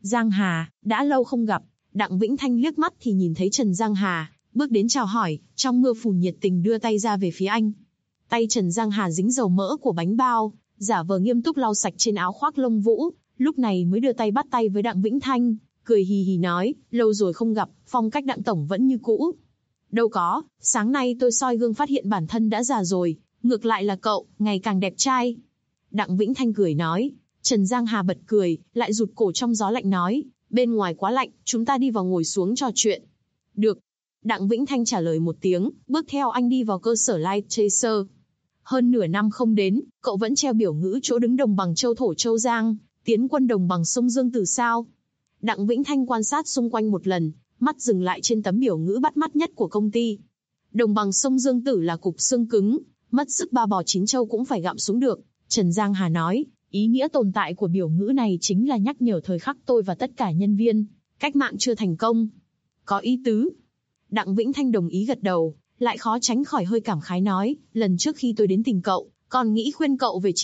Giang Hà, đã lâu không gặp. Đặng Vĩnh Thanh liếc mắt thì nhìn thấy Trần Giang Hà, bước đến chào hỏi, trong mưa phùn nhiệt tình đưa tay ra về phía anh. Tay Trần Giang Hà dính dầu mỡ của bánh bao, giả vờ nghiêm túc lau sạch trên áo khoác lông vũ, lúc này mới đưa tay bắt tay với Đặng Vĩnh Thanh, cười hì hì nói, lâu rồi không gặp, phong cách Đặng tổng vẫn như cũ. Đâu có, sáng nay tôi soi gương phát hiện bản thân đã già rồi, ngược lại là cậu, ngày càng đẹp trai. Đặng Vĩnh Thanh cười nói. Trần Giang Hà bật cười, lại rụt cổ trong gió lạnh nói, bên ngoài quá lạnh, chúng ta đi vào ngồi xuống trò chuyện. Được. Đặng Vĩnh Thanh trả lời một tiếng, bước theo anh đi vào cơ sở Light Chaser. Hơn nửa năm không đến, cậu vẫn treo biểu ngữ chỗ đứng đồng bằng châu thổ châu Giang, tiến quân đồng bằng sông Dương từ sao. Đặng Vĩnh Thanh quan sát xung quanh một lần, mắt dừng lại trên tấm biểu ngữ bắt mắt nhất của công ty. Đồng bằng sông Dương Tử là cục xương cứng, mất sức ba bò chín châu cũng phải gặm xuống được. Trần Giang Hà nói, ý nghĩa tồn tại của biểu ngữ này chính là nhắc nhở thời khắc tôi và tất cả nhân viên, cách mạng chưa thành công. Có ý tứ. Đặng Vĩnh Thanh đồng ý gật đầu, lại khó tránh khỏi hơi cảm khái nói, lần trước khi tôi đến tìm cậu, còn nghĩ khuyên cậu về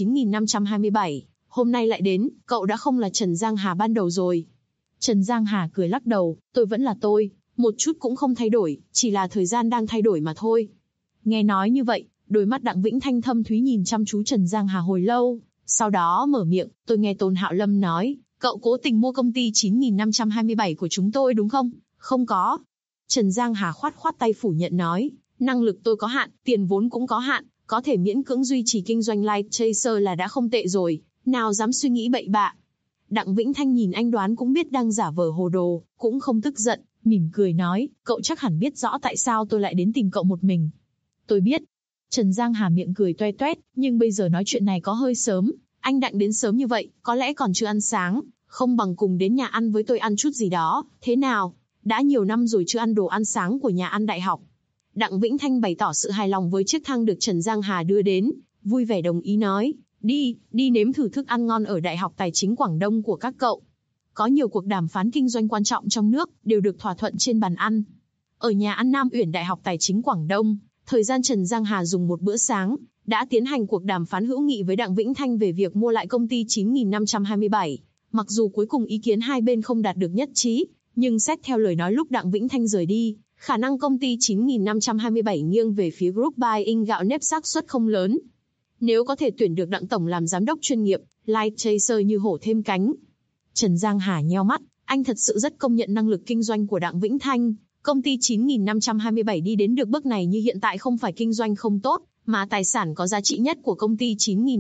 9527, hôm nay lại đến, cậu đã không là Trần Giang Hà ban đầu rồi. Trần Giang Hà cười lắc đầu, tôi vẫn là tôi, một chút cũng không thay đổi, chỉ là thời gian đang thay đổi mà thôi. Nghe nói như vậy, đôi mắt Đặng Vĩnh Thanh thâm thúy nhìn chăm chú Trần Giang Hà hồi lâu, sau đó mở miệng, tôi nghe Tôn Hạo Lâm nói, cậu cố tình mua công ty 9527 của chúng tôi đúng không? Không có. Trần Giang Hà khoát khoát tay phủ nhận nói, năng lực tôi có hạn, tiền vốn cũng có hạn, có thể miễn cưỡng duy trì kinh doanh Light Chaser là đã không tệ rồi, nào dám suy nghĩ bậy bạ. Đặng Vĩnh Thanh nhìn anh đoán cũng biết đang giả vờ hồ đồ, cũng không tức giận, mỉm cười nói, cậu chắc hẳn biết rõ tại sao tôi lại đến tìm cậu một mình. Tôi biết. Trần Giang Hà miệng cười toe toét, nhưng bây giờ nói chuyện này có hơi sớm, anh Đặng đến sớm như vậy, có lẽ còn chưa ăn sáng, không bằng cùng đến nhà ăn với tôi ăn chút gì đó, thế nào? Đã nhiều năm rồi chưa ăn đồ ăn sáng của nhà ăn đại học. Đặng Vĩnh Thanh bày tỏ sự hài lòng với chiếc thang được Trần Giang Hà đưa đến, vui vẻ đồng ý nói, đi nếm thử thức ăn ngon ở Đại học Tài chính Quảng Đông của các cậu. Có nhiều cuộc đàm phán kinh doanh quan trọng trong nước, đều được thỏa thuận trên bàn ăn. Ở nhà ăn Nam Uyển Đại học Tài chính Quảng Đông, thời gian Trần Giang Hà dùng một bữa sáng, đã tiến hành cuộc đàm phán hữu nghị với Đặng Vĩnh Thanh về việc mua lại công ty 9527. Mặc dù cuối cùng ý kiến hai bên không đạt được nhất trí, nhưng xét theo lời nói lúc Đặng Vĩnh Thanh rời đi, khả năng công ty 9527 nghiêng về phía Group Buying gạo nếp xác suất không lớn. Nếu có thể tuyển được Đặng tổng làm giám đốc chuyên nghiệp, Light Chaser như hổ thêm cánh. Trần Giang Hà nheo mắt, anh thật sự rất công nhận năng lực kinh doanh của Đặng Vĩnh Thanh. Công ty 9527 đi đến được bước này như hiện tại không phải kinh doanh không tốt, mà tài sản có giá trị nhất của công ty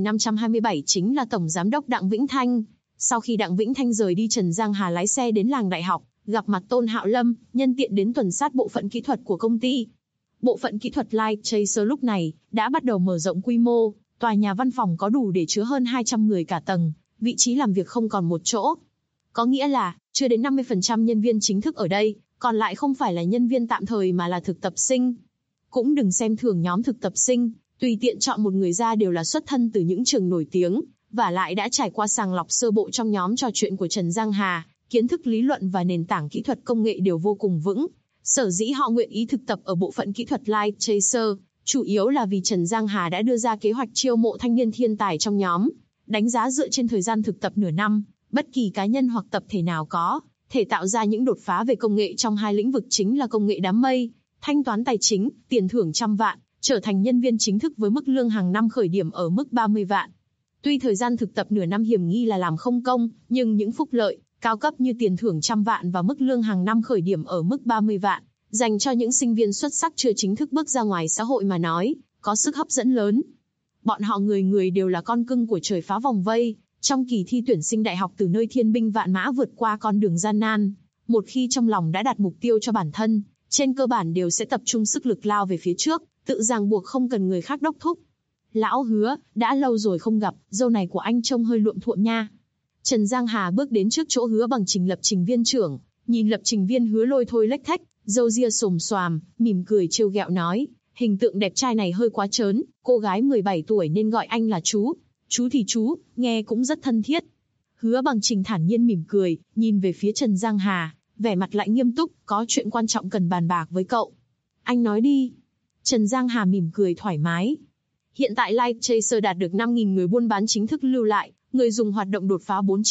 9527 chính là tổng giám đốc Đặng Vĩnh Thanh. Sau khi Đặng Vĩnh Thanh rời đi, Trần Giang Hà lái xe đến làng đại học, gặp mặt Tôn Hạo Lâm, nhân tiện đến tuần sát bộ phận kỹ thuật của công ty. Bộ phận kỹ thuật Light Chaser lúc này đã bắt đầu mở rộng quy mô, tòa nhà văn phòng có đủ để chứa hơn 200 người cả tầng, vị trí làm việc không còn một chỗ. Có nghĩa là, chưa đến 50% nhân viên chính thức ở đây, còn lại không phải là nhân viên tạm thời mà là thực tập sinh. Cũng đừng xem thường nhóm thực tập sinh, tùy tiện chọn một người ra đều là xuất thân từ những trường nổi tiếng, và lại đã trải qua sàng lọc sơ bộ trong nhóm trò chuyện của Trần Giang Hà, kiến thức lý luận và nền tảng kỹ thuật công nghệ đều vô cùng vững. Sở dĩ họ nguyện ý thực tập ở bộ phận kỹ thuật Light Chaser, chủ yếu là vì Trần Giang Hà đã đưa ra kế hoạch chiêu mộ thanh niên thiên tài trong nhóm. Đánh giá dựa trên thời gian thực tập nửa năm, bất kỳ cá nhân hoặc tập thể nào có thể tạo ra những đột phá về công nghệ trong hai lĩnh vực chính là công nghệ đám mây, thanh toán tài chính, tiền thưởng trăm vạn, trở thành nhân viên chính thức với mức lương hàng năm khởi điểm ở mức 30 vạn. Tuy thời gian thực tập nửa năm hiểm nghi là làm không công, nhưng những phúc lợi cao cấp như tiền thưởng trăm vạn và mức lương hàng năm khởi điểm ở mức 30 vạn, dành cho những sinh viên xuất sắc chưa chính thức bước ra ngoài xã hội mà nói, có sức hấp dẫn lớn. Bọn họ người người đều là con cưng của trời phá vòng vây, trong kỳ thi tuyển sinh đại học từ nơi thiên binh vạn mã vượt qua con đường gian nan. Một khi trong lòng đã đặt mục tiêu cho bản thân, trên cơ bản đều sẽ tập trung sức lực lao về phía trước, tự ràng buộc không cần người khác đốc thúc. Lão Hứa, đã lâu rồi không gặp, dâu này của anh trông hơi luộm thuộm nha. Trần Giang Hà bước đến trước chỗ Hứa Bằng Trình lập trình viên trưởng, nhìn lập trình viên Hứa lôi thôi lếch thếch, râu ria xồm xoàm, mỉm cười trêu ghẹo nói, hình tượng đẹp trai này hơi quá trớn, cô gái 17 tuổi nên gọi anh là chú. Chú thì chú, nghe cũng rất thân thiết. Hứa Bằng Trình thản nhiên mỉm cười, nhìn về phía Trần Giang Hà, vẻ mặt lại nghiêm túc, có chuyện quan trọng cần bàn bạc với cậu. Anh nói đi. Trần Giang Hà mỉm cười thoải mái. Hiện tại Light Chaser đạt được 5.000 người buôn bán chính thức lưu lại, người dùng hoạt động đột phá 4 triệu,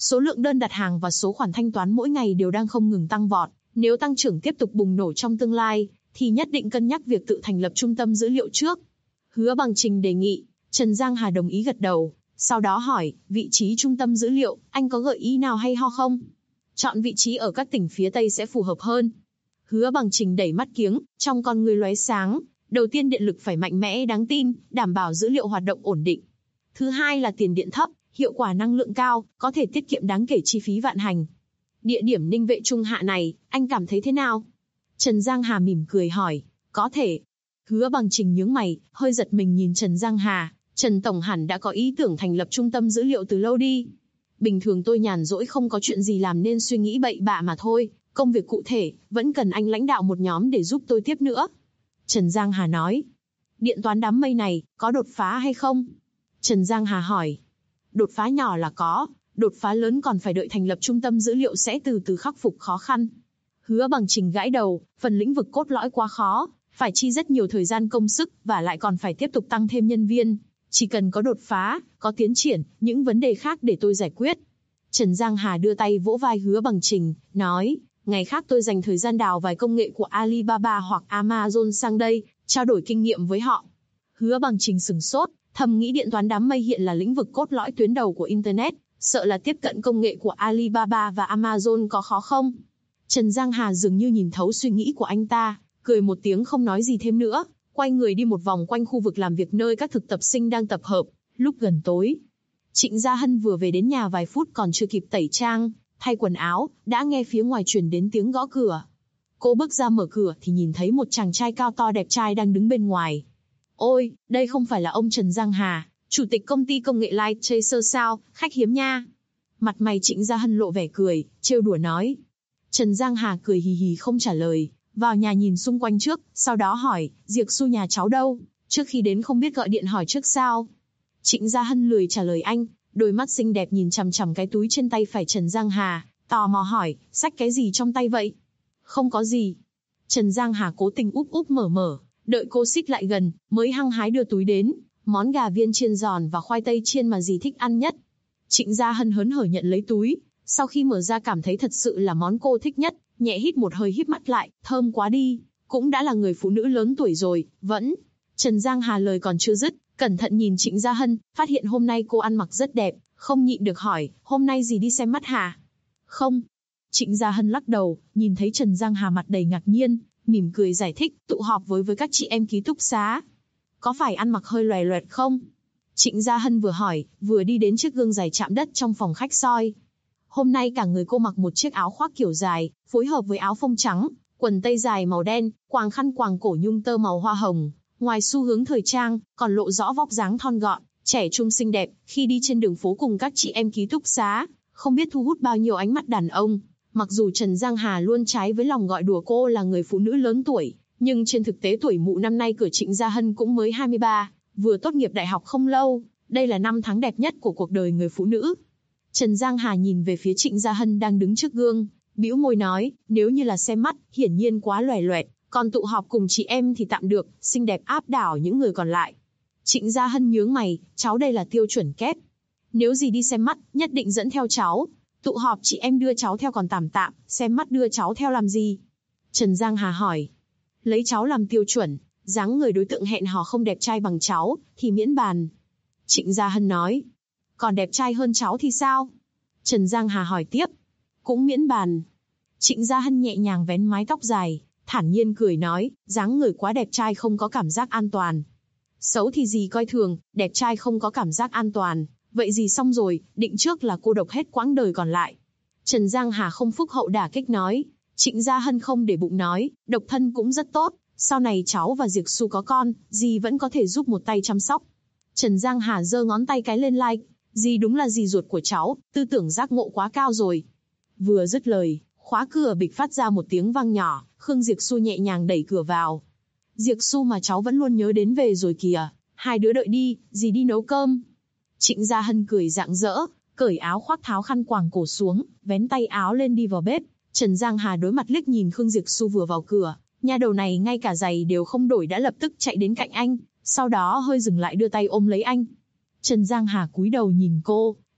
Số lượng đơn đặt hàng và số khoản thanh toán mỗi ngày đều đang không ngừng tăng vọt. Nếu tăng trưởng tiếp tục bùng nổ trong tương lai, thì nhất định cân nhắc việc tự thành lập trung tâm dữ liệu trước. Hứa Bằng Trình đề nghị. Trần Giang Hà đồng ý gật đầu. Sau đó hỏi, vị trí trung tâm dữ liệu, anh có gợi ý nào hay ho không? Chọn vị trí ở các tỉnh phía Tây sẽ phù hợp hơn. Hứa Bằng Trình đẩy mắt kiếng, trong con người lóe sáng. Đầu tiên điện lực phải mạnh mẽ đáng tin, đảm bảo dữ liệu hoạt động ổn định. Thứ hai là tiền điện thấp, hiệu quả năng lượng cao, có thể tiết kiệm đáng kể chi phí vận hành. Địa điểm Ninh Vệ Trung Hạ này, anh cảm thấy thế nào? Trần Giang Hà mỉm cười hỏi, có thể. Hứa Bằng Trình nhướng mày, hơi giật mình nhìn Trần Giang Hà. Trần Tổng hẳn đã có ý tưởng thành lập trung tâm dữ liệu từ lâu đi. Bình thường tôi nhàn rỗi không có chuyện gì làm nên suy nghĩ bậy bạ mà thôi. Công việc cụ thể, vẫn cần anh lãnh đạo một nhóm để giúp tôi tiếp nữa. Trần Giang Hà nói. Điện toán đám mây này, có đột phá hay không? Trần Giang Hà hỏi. Đột phá nhỏ là có, đột phá lớn còn phải đợi thành lập trung tâm dữ liệu sẽ từ từ khắc phục khó khăn. Hứa Bằng Trình gãi đầu, phần lĩnh vực cốt lõi quá khó, phải chi rất nhiều thời gian công sức và lại còn phải tiếp tục tăng thêm nhân viên. Chỉ cần có đột phá, có tiến triển, những vấn đề khác để tôi giải quyết. Trần Giang Hà đưa tay vỗ vai Hứa Bằng Trình, nói, ngày khác tôi dành thời gian đào vài công nghệ của Alibaba hoặc Amazon sang đây, trao đổi kinh nghiệm với họ. Hứa Bằng Trình sửng sốt, thầm nghĩ điện toán đám mây hiện là lĩnh vực cốt lõi tuyến đầu của Internet, sợ là tiếp cận công nghệ của Alibaba và Amazon có khó không? Trần Giang Hà dường như nhìn thấu suy nghĩ của anh ta, cười một tiếng không nói gì thêm nữa, quay người đi một vòng quanh khu vực làm việc nơi các thực tập sinh đang tập hợp. Lúc gần tối, Trịnh Gia Hân vừa về đến nhà vài phút còn chưa kịp tẩy trang, thay quần áo, đã nghe phía ngoài truyền đến tiếng gõ cửa. Cô bước ra mở cửa thì nhìn thấy một chàng trai cao to đẹp trai đang đứng bên ngoài. Ôi, đây không phải là ông Trần Giang Hà, chủ tịch công ty công nghệ Light Tracer sao, khách hiếm nha. Mặt mày Trịnh Gia Hân lộ vẻ cười, trêu đùa nói. Trần Giang Hà cười hì hì không trả lời, vào nhà nhìn xung quanh trước, sau đó hỏi, Diệc Xu nhà cháu đâu, trước khi đến không biết gọi điện hỏi trước sao. Trịnh Gia Hân lười trả lời anh, đôi mắt xinh đẹp nhìn chằm chằm cái túi trên tay phải Trần Giang Hà, tò mò hỏi, xách cái gì trong tay vậy? Không có gì. Trần Giang Hà cố tình úp úp mở, đợi cô xích lại gần, mới hăng hái đưa túi đến, món gà viên chiên giòn và khoai tây chiên mà dì thích ăn nhất. Trịnh Gia Hân hớn hở nhận lấy túi, sau khi mở ra cảm thấy thật sự là món cô thích nhất, nhẹ hít một hơi híp mắt lại, thơm quá đi, cũng đã là người phụ nữ lớn tuổi rồi, vẫn. Trần Giang Hà lời còn chưa dứt, cẩn thận nhìn Trịnh Gia Hân, phát hiện hôm nay cô ăn mặc rất đẹp, không nhịn được hỏi, hôm nay dì đi xem mắt hả? Không. Trịnh Gia Hân lắc đầu, nhìn thấy Trần Giang Hà mặt đầy ngạc nhiên, mỉm cười giải thích, tụ họp với các chị em ký túc xá. Có phải ăn mặc hơi loè loẹt không? Trịnh Gia Hân vừa hỏi, vừa đi đến chiếc gương dài chạm đất trong phòng khách soi. Hôm nay cả người cô mặc một chiếc áo khoác kiểu dài, phối hợp với áo phông trắng, quần tây dài màu đen, quàng khăn quàng cổ nhung tơ màu hoa hồng. Ngoài xu hướng thời trang, còn lộ rõ vóc dáng thon gọn, trẻ trung xinh đẹp, khi đi trên đường phố cùng các chị em ký túc xá, không biết thu hút bao nhiêu ánh mắt đàn ông. Mặc dù Trần Giang Hà luôn trái với lòng gọi đùa cô là người phụ nữ lớn tuổi, nhưng trên thực tế tuổi mụ năm nay của Trịnh Gia Hân cũng mới 23, vừa tốt nghiệp đại học không lâu, đây là năm tháng đẹp nhất của cuộc đời người phụ nữ. Trần Giang Hà nhìn về phía Trịnh Gia Hân đang đứng trước gương, bĩu môi nói, nếu như là xem mắt, hiển nhiên quá loè loẹt, còn tụ họp cùng chị em thì tạm được, xinh đẹp áp đảo những người còn lại. Trịnh Gia Hân nhướng mày, cháu đây là tiêu chuẩn kép. Nếu gì đi xem mắt, nhất định dẫn theo cháu. Tụ họp chị em đưa cháu theo còn tạm, xem mắt đưa cháu theo làm gì? Trần Giang Hà hỏi. Lấy cháu làm tiêu chuẩn, dáng người đối tượng hẹn hò không đẹp trai bằng cháu, thì miễn bàn. Trịnh Gia Hân nói. Còn đẹp trai hơn cháu thì sao? Trần Giang Hà hỏi tiếp. Cũng miễn bàn. Trịnh Gia Hân nhẹ nhàng vén mái tóc dài, thản nhiên cười nói, dáng người quá đẹp trai không có cảm giác an toàn. Xấu thì gì coi thường, đẹp trai không có cảm giác an toàn. Vậy gì xong rồi, định trước là cô độc hết quãng đời còn lại. Trần Giang Hà không phúc hậu đả kích nói. Trịnh Gia Hân không để bụng nói, độc thân cũng rất tốt. Sau này cháu và Diệc Xu có con, dì vẫn có thể giúp một tay chăm sóc. Trần Giang Hà giơ ngón tay cái lên like. Dì đúng là dì ruột của cháu, tư tưởng giác ngộ quá cao rồi. Vừa dứt lời, khóa cửa bịch phát ra một tiếng vang nhỏ, Khương Diệc Xu nhẹ nhàng đẩy cửa vào. Diệc Xu mà cháu vẫn luôn nhớ đến về rồi kìa, hai đứa đợi đi, dì đi nấu cơm. Trịnh Gia Hân cười rạng rỡ, cởi áo khoác tháo khăn quàng cổ xuống, vén tay áo lên đi vào bếp. Trần Giang Hà đối mặt liếc nhìn Khương Diệc Xu vừa vào cửa, nha đầu này ngay cả giày đều không đổi đã lập tức chạy đến cạnh anh, sau đó hơi dừng lại đưa tay ôm lấy anh. Trần Giang Hà cúi đầu nhìn cô,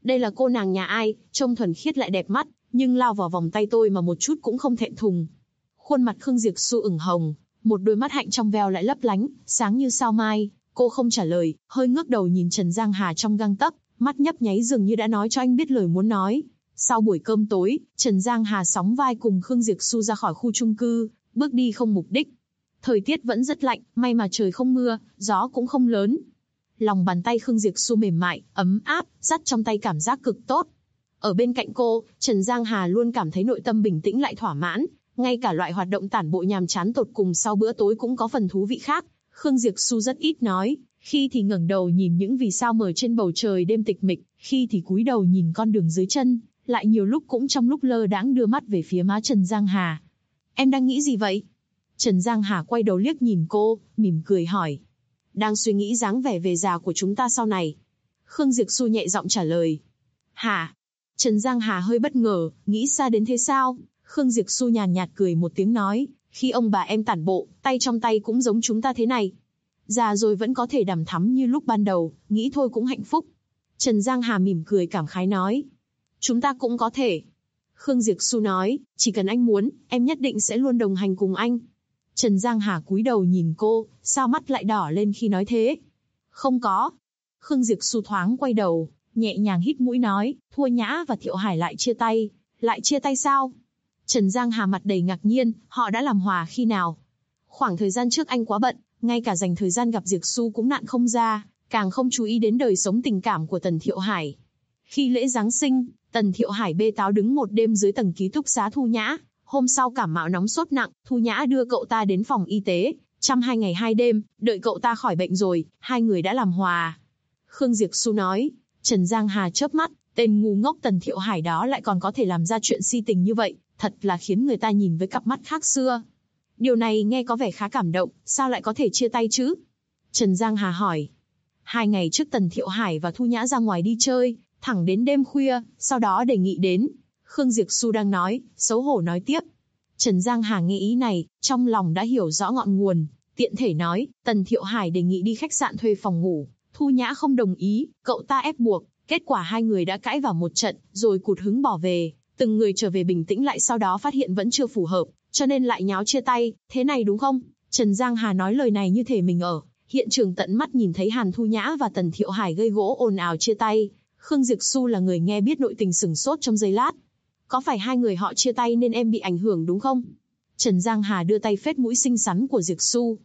Đây là cô nàng nhà ai, trông thuần khiết lại đẹp mắt, nhưng lao vào vòng tay tôi mà một chút cũng không thẹn thùng. Khuôn mặt Khương Diệp Xu ửng hồng, một đôi mắt hạnh trong veo lại lấp lánh, sáng như sao mai. Cô không trả lời, hơi ngước đầu nhìn Trần Giang Hà trong gang tấc, mắt nhấp nháy dường như đã nói cho anh biết lời muốn nói. Sau buổi cơm tối, Trần Giang Hà sóng vai cùng Khương Diệp Xu ra khỏi khu chung cư, bước đi không mục đích. Thời tiết vẫn rất lạnh, may mà trời không mưa, gió cũng không lớn. Lòng bàn tay Khương Diệp Xu mềm mại, ấm áp, dắt trong tay cảm giác cực tốt. Ở bên cạnh cô, Trần Giang Hà luôn cảm thấy nội tâm bình tĩnh lại thỏa mãn, ngay cả loại hoạt động tản bộ nhàm chán tột cùng sau bữa tối cũng có phần thú vị khác. Khương Diệp Xu rất ít nói, khi thì ngẩng đầu nhìn những vì sao mờ trên bầu trời đêm tịch mịch, khi thì cúi đầu nhìn con đường dưới chân, lại nhiều lúc cũng trong lúc lơ đãng đưa mắt về phía má Trần Giang Hà. Em đang nghĩ gì vậy? Trần Giang Hà quay đầu liếc nhìn cô, mỉm cười hỏi. Đang suy nghĩ dáng vẻ về già của chúng ta sau này. Khương Diệp Xu nhẹ giọng trả lời. Hả? Trần Giang Hà hơi bất ngờ, nghĩ xa đến thế sao? Khương Diệp Xu nhàn nhạt cười một tiếng nói, khi ông bà em tản bộ, tay trong tay cũng giống chúng ta thế này. Già rồi vẫn có thể đằm thắm như lúc ban đầu, nghĩ thôi cũng hạnh phúc. Trần Giang Hà mỉm cười cảm khái nói. Chúng ta cũng có thể. Khương Diệp Xu nói, chỉ cần anh muốn, em nhất định sẽ luôn đồng hành cùng anh. Trần Giang Hà cúi đầu nhìn cô, sao mắt lại đỏ lên khi nói thế? Không có. Khương Diệp Xu thoáng quay đầu, nhẹ nhàng hít mũi nói, Thua Nhã và Thiệu Hải lại chia tay. Lại chia tay sao? Trần Giang Hà mặt đầy ngạc nhiên, họ đã làm hòa khi nào? Khoảng thời gian trước anh quá bận, ngay cả dành thời gian gặp Diệp Xu cũng nạn không ra, càng không chú ý đến đời sống tình cảm của Tần Thiệu Hải. Khi lễ Giáng sinh, Tần Thiệu Hải bê táo đứng một đêm dưới tầng ký túc xá Thu Nhã. Hôm sau cảm mạo nóng sốt nặng, Thu Nhã đưa cậu ta đến phòng y tế, chăm 2 ngày 2 đêm, đợi cậu ta khỏi bệnh rồi, hai người đã làm hòa. Khương Diệp Xu nói. Trần Giang Hà chớp mắt, tên ngu ngốc Tần Thiệu Hải đó lại còn có thể làm ra chuyện si tình như vậy, thật là khiến người ta nhìn với cặp mắt khác xưa. Điều này nghe có vẻ khá cảm động, sao lại có thể chia tay chứ? Trần Giang Hà hỏi. 2 ngày trước Tần Thiệu Hải và Thu Nhã ra ngoài đi chơi, thẳng đến đêm khuya, sau đó đề nghị đến. Khương Diệp Xu đang nói, xấu hổ nói tiếp. Trần Giang Hà nghe ý này, trong lòng đã hiểu rõ ngọn nguồn, tiện thể nói, Tần Thiệu Hải đề nghị đi khách sạn thuê phòng ngủ, Thu Nhã không đồng ý, cậu ta ép buộc, kết quả hai người đã cãi vào một trận, rồi cụt hứng bỏ về, từng người trở về bình tĩnh lại sau đó phát hiện vẫn chưa phù hợp, cho nên lại nháo chia tay, thế này đúng không? Trần Giang Hà nói lời này như thể mình ở hiện trường tận mắt nhìn thấy Hàn Thu Nhã và Tần Thiệu Hải gây gỗ ồn ào chia tay. Khương Diệp Xu là người nghe biết nội tình sửng sốt trong giây lát. Có phải hai người họ chia tay nên em bị ảnh hưởng đúng không? Trần Giang Hà đưa tay phết mũi xinh xắn của Diệp Xu.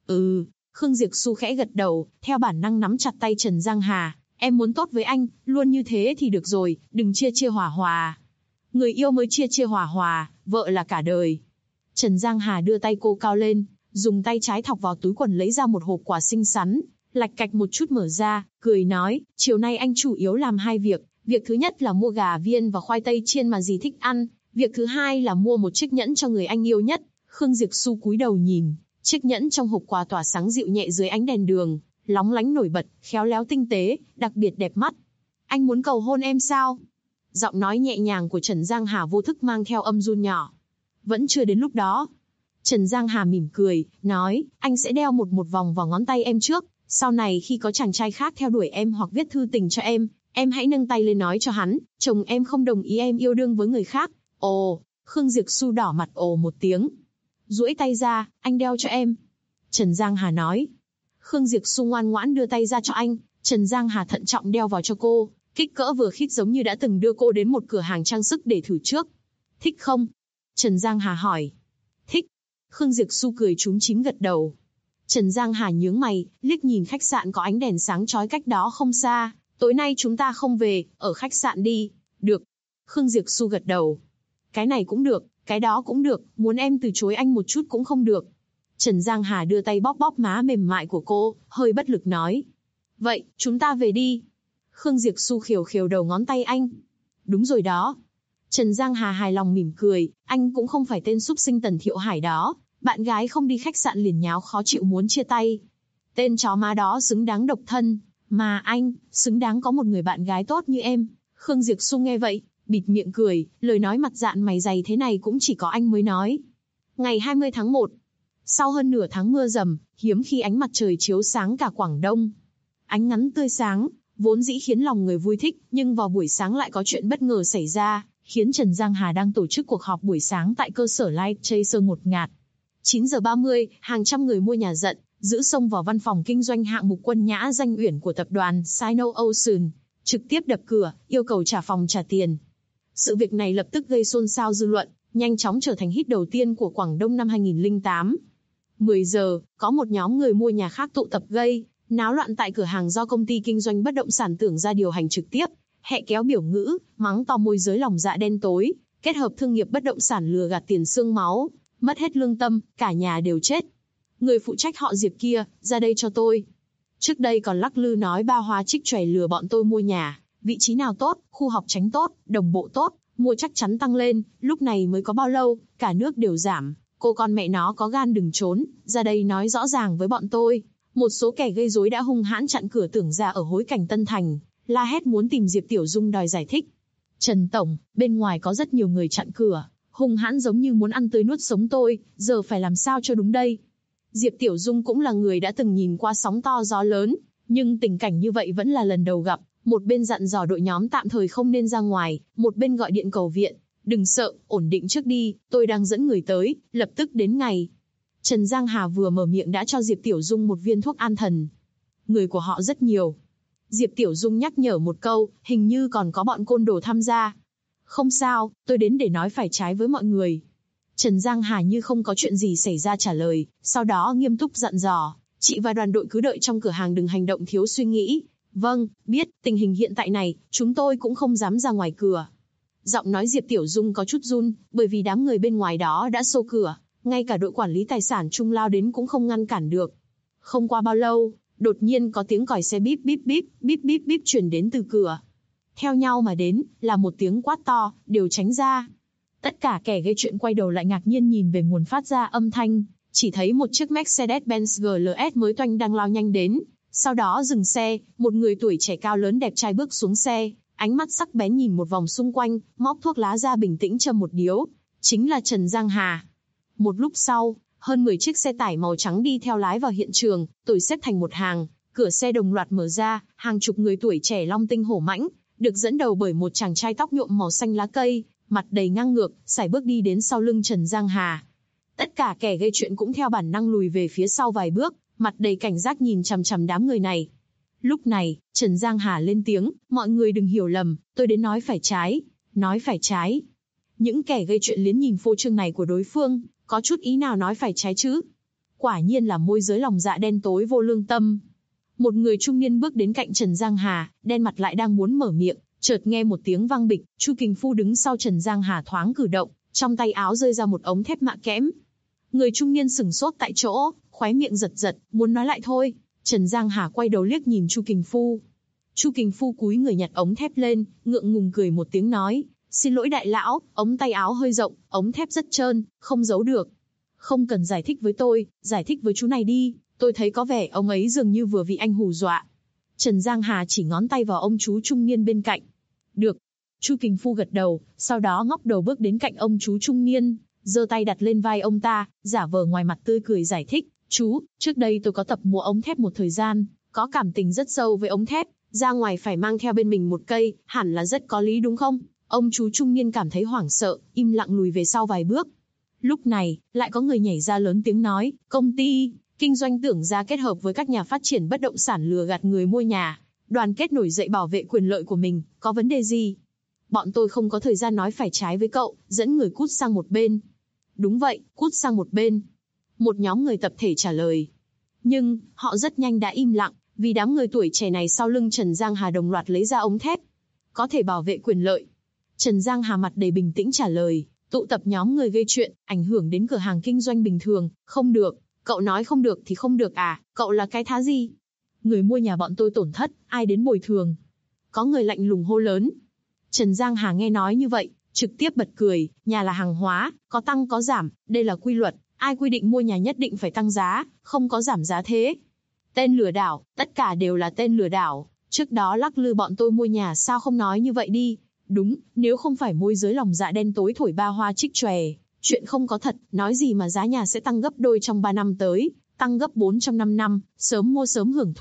Khương Diệp Xu khẽ gật đầu, theo bản năng nắm chặt tay Trần Giang Hà. Em muốn tốt với anh, luôn như thế thì được rồi, đừng chia hòa hòa. Người yêu mới chia hòa hòa, vợ là cả đời. Trần Giang Hà đưa tay cô cao lên, dùng tay trái thọc vào túi quần lấy ra một hộp quà xinh xắn, lạch cạch một chút mở ra, cười nói, chiều nay anh chủ yếu làm 2 việc. Việc thứ nhất là mua gà viên và khoai tây chiên mà dì thích ăn. Việc thứ hai là mua một chiếc nhẫn cho người anh yêu nhất. Khương Diệp Xu cúi đầu nhìn, chiếc nhẫn trong hộp quà tỏa sáng dịu nhẹ dưới ánh đèn đường, lóng lánh nổi bật, khéo léo tinh tế, đặc biệt đẹp mắt. Anh muốn cầu hôn em sao? Giọng nói nhẹ nhàng của Trần Giang Hà vô thức mang theo âm run nhỏ. Vẫn chưa đến lúc đó. Trần Giang Hà mỉm cười, nói, anh sẽ đeo một vòng vào ngón tay em trước. Sau này khi có chàng trai khác theo đuổi em hoặc viết thư tình cho em hãy nâng tay lên nói cho hắn, chồng em không đồng ý em yêu đương với người khác. Ồ, Khương Diệp Xu đỏ mặt ồ một tiếng. Duỗi tay ra, anh đeo cho em. Trần Giang Hà nói. Khương Diệp Xu ngoan ngoãn đưa tay ra cho anh, Trần Giang Hà thận trọng đeo vào cho cô, kích cỡ vừa khít giống như đã từng đưa cô đến một cửa hàng trang sức để thử trước. Thích không? Trần Giang Hà hỏi. Thích. Khương Diệp Xu cười chúm chím gật đầu. Trần Giang Hà nhướng mày, liếc nhìn khách sạn có ánh đèn sáng chói cách đó không xa. Tối nay chúng ta không về, ở khách sạn đi. Được. Khương Diệp Xu gật đầu. Cái này cũng được, cái đó cũng được, muốn em từ chối anh một chút cũng không được. Trần Giang Hà đưa tay bóp bóp má mềm mại của cô, hơi bất lực nói. Vậy, chúng ta về đi. Khương Diệp Xu khều khều đầu ngón tay anh. Đúng rồi đó. Trần Giang Hà hài lòng mỉm cười, anh cũng không phải tên súc sinh Tần Thiệu Hải đó. Bạn gái không đi khách sạn liền nháo khó chịu muốn chia tay. Tên chó má đó xứng đáng độc thân. Mà anh, xứng đáng có một người bạn gái tốt như em. Khương Diệp Xu nghe vậy, bịt miệng cười, lời nói mặt dạn mày dày thế này cũng chỉ có anh mới nói. Ngày 20 tháng 1. Sau hơn nửa tháng mưa rầm, hiếm khi ánh mặt trời chiếu sáng cả Quảng Đông. Ánh nắng tươi sáng, vốn dĩ khiến lòng người vui thích, nhưng vào buổi sáng lại có chuyện bất ngờ xảy ra, khiến Trần Giang Hà đang tổ chức cuộc họp buổi sáng tại cơ sở Light Chaser ngột ngạt. 9 giờ 30, hàng trăm người mua nhà giận, giữ xông vào văn phòng kinh doanh hạng mục Quân Nhã Danh Uyển của tập đoàn Sino-Ocean, trực tiếp đập cửa, yêu cầu trả phòng trả tiền. Sự việc này lập tức gây xôn xao dư luận, nhanh chóng trở thành hit đầu tiên của Quảng Đông năm 2008. 10 giờ, có một nhóm người mua nhà khác tụ tập gây náo loạn tại cửa hàng do công ty kinh doanh bất động sản Tưởng Gia điều hành trực tiếp, hẹ kéo biểu ngữ, mắng to môi giới lòng dạ đen tối, kết hợp thương nghiệp bất động sản lừa gạt tiền xương máu, mất hết lương tâm, cả nhà đều chết. Người phụ trách họ Diệp kia, ra đây cho tôi. Trước đây còn lắc lư nói Ba Hoa Trích Chòe lừa bọn tôi mua nhà, vị trí nào tốt, khu học tránh tốt, đồng bộ tốt, mua chắc chắn tăng lên, lúc này mới có bao lâu, cả nước đều giảm. Cô con mẹ nó có gan đừng trốn, ra đây nói rõ ràng với bọn tôi. Một số kẻ gây rối đã hung hãn chặn cửa Tưởng Gia ở Hối Cảnh Tân Thành, la hét muốn tìm Diệp Tiểu Dung đòi giải thích. Trần Tổng, bên ngoài có rất nhiều người chặn cửa, hung hãn giống như muốn ăn tươi nuốt sống tôi, giờ phải làm sao cho đúng đây? Diệp Tiểu Dung cũng là người đã từng nhìn qua sóng to gió lớn, nhưng tình cảnh như vậy vẫn là lần đầu gặp. Một bên dặn dò đội nhóm tạm thời không nên ra ngoài, một bên gọi điện cầu viện. Đừng sợ, ổn định trước đi, tôi đang dẫn người tới, lập tức đến ngày. Trần Giang Hà vừa mở miệng đã cho Diệp Tiểu Dung một viên thuốc an thần. Người của họ rất nhiều. Diệp Tiểu Dung nhắc nhở một câu, hình như còn có bọn côn đồ tham gia. Không sao, tôi đến để nói phải trái với mọi người. Trần Giang Hà như không có chuyện gì xảy ra trả lời, sau đó nghiêm túc dặn dò, chị và đoàn đội cứ đợi trong cửa hàng đừng hành động thiếu suy nghĩ. Vâng, biết, tình hình hiện tại này, chúng tôi cũng không dám ra ngoài cửa. Giọng nói Diệp Tiểu Dung có chút run, bởi vì đám người bên ngoài đó đã xô cửa, ngay cả đội quản lý tài sản Trung lao đến cũng không ngăn cản được. Không qua bao lâu, đột nhiên có tiếng còi xe bíp bíp bíp, bíp bíp bíp truyền đến từ cửa. Theo nhau mà đến, là một tiếng quát to, đều tránh ra. Tất cả kẻ gây chuyện quay đầu lại ngạc nhiên nhìn về nguồn phát ra âm thanh, chỉ thấy một chiếc Mercedes-Benz GLS mới toanh đang lao nhanh đến. Sau đó dừng xe, một người tuổi trẻ cao lớn đẹp trai bước xuống xe, ánh mắt sắc bén nhìn một vòng xung quanh, móc thuốc lá ra bình tĩnh châm một điếu. Chính là Trần Giang Hà. Một lúc sau, hơn 10 chiếc xe tải màu trắng đi theo lái vào hiện trường, tồi xếp thành một hàng, cửa xe đồng loạt mở ra, hàng chục người tuổi trẻ long tinh hổ mãnh, được dẫn đầu bởi một chàng trai tóc nhuộm màu xanh lá cây, mặt đầy ngang ngược, sải bước đi đến sau lưng Trần Giang Hà. Tất cả kẻ gây chuyện cũng theo bản năng lùi về phía sau vài bước, mặt đầy cảnh giác nhìn chằm chằm đám người này. Lúc này, Trần Giang Hà lên tiếng, mọi người đừng hiểu lầm, tôi đến nói phải trái, nói phải trái. Những kẻ gây chuyện liếc nhìn phô trương này của đối phương, có chút ý nào nói phải trái chứ? Quả nhiên là môi giới lòng dạ đen tối vô lương tâm. Một người trung niên bước đến cạnh Trần Giang Hà, đen mặt lại đang muốn mở miệng, chợt nghe một tiếng vang bịch, Chu Kình Phu đứng sau Trần Giang Hà thoáng cử động, trong tay áo rơi ra một ống thép mạ kẽm. Người trung niên sửng sốt tại chỗ, khóe miệng giật giật, muốn nói lại thôi. Trần Giang Hà quay đầu liếc nhìn Chu Kình Phu. Chu Kình Phu cúi người nhặt ống thép lên, ngượng ngùng cười một tiếng nói, xin lỗi đại lão, ống tay áo hơi rộng, ống thép rất trơn, không giấu được. Không cần giải thích với tôi, giải thích với chú này đi, tôi thấy có vẻ ông ấy dường như vừa bị anh hù dọa. Trần Giang Hà chỉ ngón tay vào ông chú trung niên bên cạnh. Được. Chu Kình Phu gật đầu, sau đó ngóc đầu bước đến cạnh ông chú trung niên, giơ tay đặt lên vai ông ta, giả vờ ngoài mặt tươi cười giải thích, chú, trước đây tôi có tập múa ống thép một thời gian, có cảm tình rất sâu với ống thép, ra ngoài phải mang theo bên mình một cây, hẳn là rất có lý đúng không? Ông chú trung niên cảm thấy hoảng sợ, im lặng lùi về sau vài bước. Lúc này, lại có người nhảy ra lớn tiếng nói, công ty kinh doanh Tưởng Gia kết hợp với các nhà phát triển bất động sản lừa gạt người mua nhà, đoàn kết nổi dậy bảo vệ quyền lợi của mình, có vấn đề gì? Bọn tôi không có thời gian nói phải trái với cậu, dẫn người cút sang một bên. Đúng vậy, cút sang một bên. Một nhóm người tập thể trả lời. Nhưng, họ rất nhanh đã im lặng, vì đám người tuổi trẻ này sau lưng Trần Giang Hà đồng loạt lấy ra ống thép. Có thể bảo vệ quyền lợi. Trần Giang Hà mặt đầy bình tĩnh trả lời, tụ tập nhóm người gây chuyện, ảnh hưởng đến cửa hàng kinh doanh bình thường, không được. Cậu nói không được thì không được à, cậu là cái thá gì? Người mua nhà bọn tôi tổn thất, ai đến bồi thường? Có người lạnh lùng hô lớn. Trần Giang Hà nghe nói như vậy, trực tiếp bật cười, nhà là hàng hóa, có tăng có giảm, đây là quy luật, ai quy định mua nhà nhất định phải tăng giá, không có giảm giá thế. Tên lừa đảo, tất cả đều là tên lừa đảo, trước đó lắc lư bọn tôi mua nhà sao không nói như vậy đi. Đúng, nếu không phải môi giới lòng dạ đen tối thổi Ba Hoa Trích Chòe, chuyện không có thật, nói gì mà giá nhà sẽ tăng gấp đôi trong 3 năm tới, tăng gấp 4 trong 5 năm, sớm mua sớm hưởng thụ,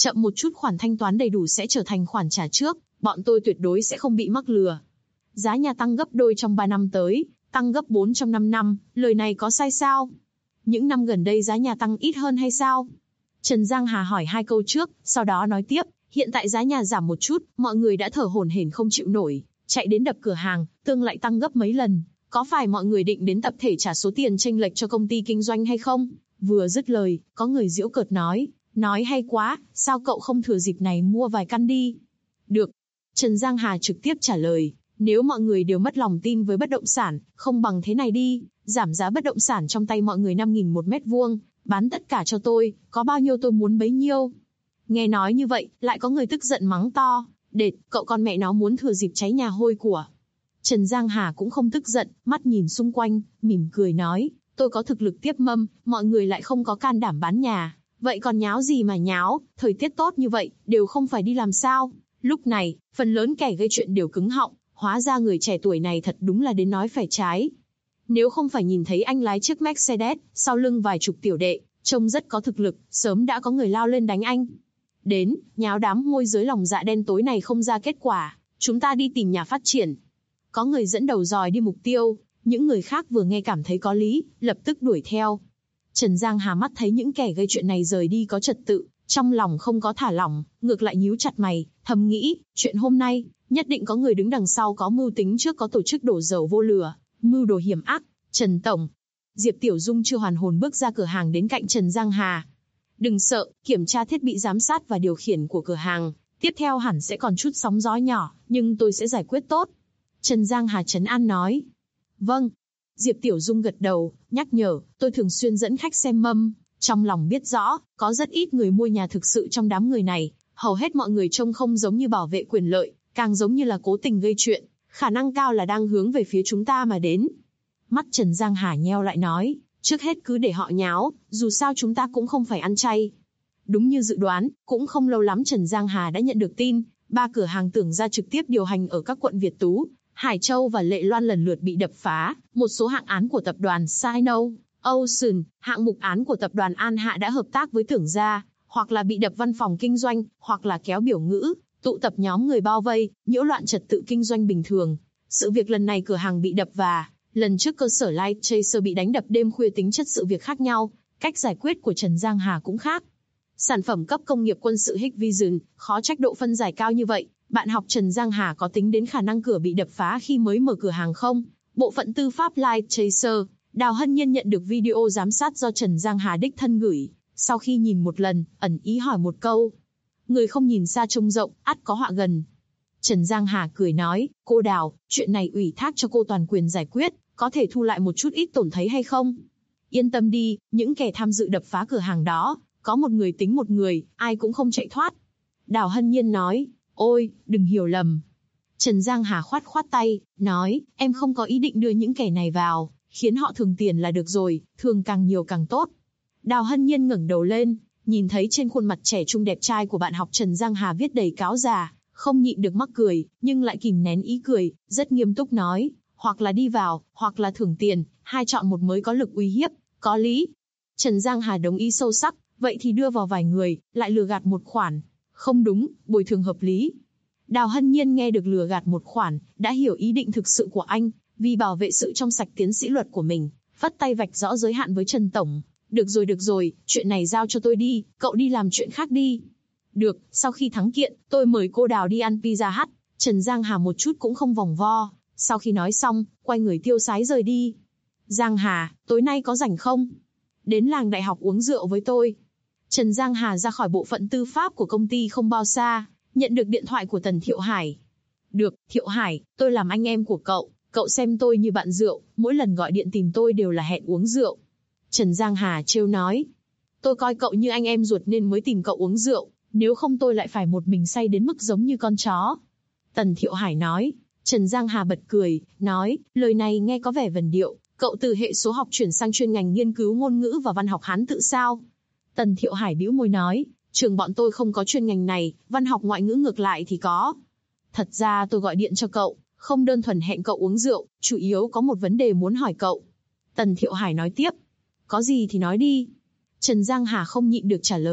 Chậm một chút khoản thanh toán đầy đủ sẽ trở thành khoản trả trước, bọn tôi tuyệt đối sẽ không bị mắc lừa. Giá nhà tăng gấp đôi trong 3 năm tới, tăng gấp 4 trong 5 năm, lời này có sai sao? Những năm gần đây giá nhà tăng ít hơn hay sao? Trần Giang Hà hỏi 2 câu trước, sau đó nói tiếp, hiện tại giá nhà giảm một chút, mọi người đã thở hổn hển không chịu nổi, chạy đến đập cửa hàng, tương lại tăng gấp mấy lần. Có phải mọi người định đến tập thể trả số tiền chênh lệch cho công ty kinh doanh hay không? Vừa dứt lời, có người giễu cợt nói hay quá, sao cậu không thừa dịp này mua vài căn đi? Được. Trần Giang Hà trực tiếp trả lời, nếu mọi người đều mất lòng tin với bất động sản, không bằng thế này đi, giảm giá bất động sản trong tay mọi người 5.000 một mét vuông, bán tất cả cho tôi, có bao nhiêu tôi muốn bấy nhiêu. Nghe nói như vậy, lại có người tức giận mắng to, đệt, cậu con mẹ nó muốn thừa dịp cháy nhà hôi của. Trần Giang Hà cũng không tức giận, mắt nhìn xung quanh, mỉm cười nói, tôi có thực lực tiếp mâm, mọi người lại không có can đảm bán nhà. Vậy còn nháo gì mà nháo, thời tiết tốt như vậy, đều không phải đi làm sao. Lúc này, phần lớn kẻ gây chuyện đều cứng họng, hóa ra người trẻ tuổi này thật đúng là đến nói phải trái. Nếu không phải nhìn thấy anh lái chiếc Mercedes, sau lưng vài chục tiểu đệ, trông rất có thực lực, sớm đã có người lao lên đánh anh. Đến, nháo đám môi giới lòng dạ đen tối này không ra kết quả, chúng ta đi tìm nhà phát triển. Có người dẫn đầu dòi đi mục tiêu, những người khác vừa nghe cảm thấy có lý, lập tức đuổi theo. Trần Giang Hà mắt thấy những kẻ gây chuyện này rời đi có trật tự, trong lòng không có thả lỏng, ngược lại nhíu chặt mày, thầm nghĩ, chuyện hôm nay, nhất định có người đứng đằng sau có mưu tính trước có tổ chức đổ dầu vô lửa, mưu đồ hiểm ác. Trần Tổng. Diệp Tiểu Dung chưa hoàn hồn bước ra cửa hàng đến cạnh Trần Giang Hà. Đừng sợ, kiểm tra thiết bị giám sát và điều khiển của cửa hàng, tiếp theo hẳn sẽ còn chút sóng gió nhỏ, nhưng tôi sẽ giải quyết tốt. Trần Giang Hà trấn an nói. Vâng. Diệp Tiểu Dung gật đầu, nhắc nhở, tôi thường xuyên dẫn khách xem mâm, trong lòng biết rõ, có rất ít người mua nhà thực sự trong đám người này, hầu hết mọi người trông không giống như bảo vệ quyền lợi, càng giống như là cố tình gây chuyện, khả năng cao là đang hướng về phía chúng ta mà đến. Mắt Trần Giang Hà nheo lại nói, trước hết cứ để họ nháo, dù sao chúng ta cũng không phải ăn chay. Đúng như dự đoán, cũng không lâu lắm Trần Giang Hà đã nhận được tin, 3 cửa hàng tưởng ra trực tiếp điều hành ở các quận Việt Tú, Hải Châu và Lệ Loan lần lượt bị đập phá, một số hạng án của tập đoàn Sino, Ocean, hạng mục án của tập đoàn An Hạ đã hợp tác với tưởng gia, hoặc là bị đập văn phòng kinh doanh, hoặc là kéo biểu ngữ, tụ tập nhóm người bao vây, nhiễu loạn trật tự kinh doanh bình thường. Sự việc lần này cửa hàng bị đập và lần trước cơ sở Light Chaser bị đánh đập đêm khuya tính chất sự việc khác nhau, cách giải quyết của Trần Giang Hà cũng khác. Sản phẩm cấp công nghiệp quân sự Hikvision, khó trách độ phân giải cao như vậy. Bạn học Trần Giang Hà có tính đến khả năng cửa bị đập phá khi mới mở cửa hàng không? Bộ phận tư pháp Light Chaser, Đào Hân Nhiên nhận được video giám sát do Trần Giang Hà đích thân gửi. Sau khi nhìn một lần, ẩn ý hỏi một câu. Người không nhìn xa trông rộng, ắt có họa gần. Trần Giang Hà cười nói, cô Đào, chuyện này ủy thác cho cô toàn quyền giải quyết, có thể thu lại một chút ít tổn thấy hay không? Yên tâm đi, những kẻ tham dự đập phá cửa hàng đó, có một người tính một người, ai cũng không chạy thoát. Đào Hân Nhiên nói, ôi, đừng hiểu lầm. Trần Giang Hà khoát khoát tay, nói, em không có ý định đưa những kẻ này vào, khiến họ thường tiền là được rồi, thường càng nhiều càng tốt. Đào Hân Nhiên ngẩng đầu lên, nhìn thấy trên khuôn mặt trẻ trung đẹp trai của bạn học Trần Giang Hà viết đầy cáo già, không nhịn được mắc cười, nhưng lại kìm nén ý cười, rất nghiêm túc nói, hoặc là đi vào, hoặc là thưởng tiền, hai chọn một mới có lực uy hiếp, có lý. Trần Giang Hà đồng ý sâu sắc, vậy thì đưa vào vài người, lại lừa gạt một khoản. Không đúng, bồi thường hợp lý. Đào Hân Nhiên nghe được lừa gạt một khoản, đã hiểu ý định thực sự của anh, vì bảo vệ sự trong sạch tiến sĩ luật của mình, phất tay vạch rõ giới hạn với Trần Tổng. Được rồi, chuyện này giao cho tôi đi, cậu đi làm chuyện khác đi. Được, sau khi thắng kiện, tôi mời cô Đào đi ăn pizza hut. Trần Giang Hà một chút cũng không vòng vo, sau khi nói xong, quay người tiêu sái rời đi. Giang Hà, tối nay có rảnh không? Đến làng đại học uống rượu với tôi. Trần Giang Hà ra khỏi bộ phận tư pháp của công ty không bao xa, nhận được điện thoại của Tần Thiệu Hải. Được, Thiệu Hải, tôi làm anh em của cậu xem tôi như bạn rượu, mỗi lần gọi điện tìm tôi đều là hẹn uống rượu. Trần Giang Hà trêu nói, tôi coi cậu như anh em ruột nên mới tìm cậu uống rượu, nếu không tôi lại phải một mình say đến mức giống như con chó. Tần Thiệu Hải nói. Trần Giang Hà bật cười, nói, lời này nghe có vẻ vần điệu, cậu từ hệ số học chuyển sang chuyên ngành nghiên cứu ngôn ngữ và văn học Hán tự sao? Tần Thiệu Hải bĩu môi nói, trường bọn tôi không có chuyên ngành này, văn học ngoại ngữ ngược lại thì có. Thật ra tôi gọi điện cho cậu, không đơn thuần hẹn cậu uống rượu, chủ yếu có một vấn đề muốn hỏi cậu. Tần Thiệu Hải nói tiếp, có gì thì nói đi. Trần Giang Hà không nhịn được trả lời,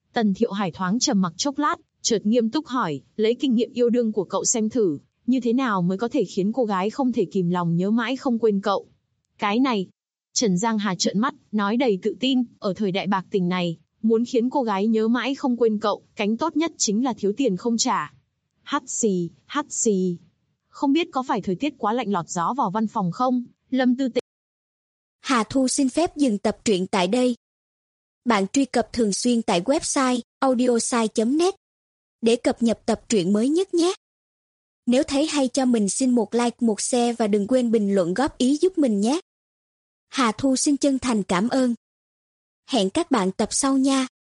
Tần Thiệu Hải thoáng trầm mặc chốc lát, chợt nghiêm túc hỏi, lấy kinh nghiệm yêu đương của cậu xem thử, như thế nào mới có thể khiến cô gái không thể kìm lòng nhớ mãi không quên cậu? Cái này, Trần Giang Hà trợn mắt, nói đầy tự tin, ở thời đại bạc tình này, muốn khiến cô gái nhớ mãi không quên cậu, cánh tốt nhất chính là thiếu tiền không trả. Hắt xì, hắt xì. Không biết có phải thời tiết quá lạnh lọt gió vào văn phòng không? Lâm Tư Tịch. Hà Thu xin phép dừng tập truyện tại đây. Bạn truy cập thường xuyên tại website audiosai.net để cập nhật tập truyện mới nhất nhé. Nếu thấy hay cho mình xin một like, một share và đừng quên bình luận góp ý giúp mình nhé. Hà Thu xin chân thành cảm ơn. Hẹn các bạn tập sau nha.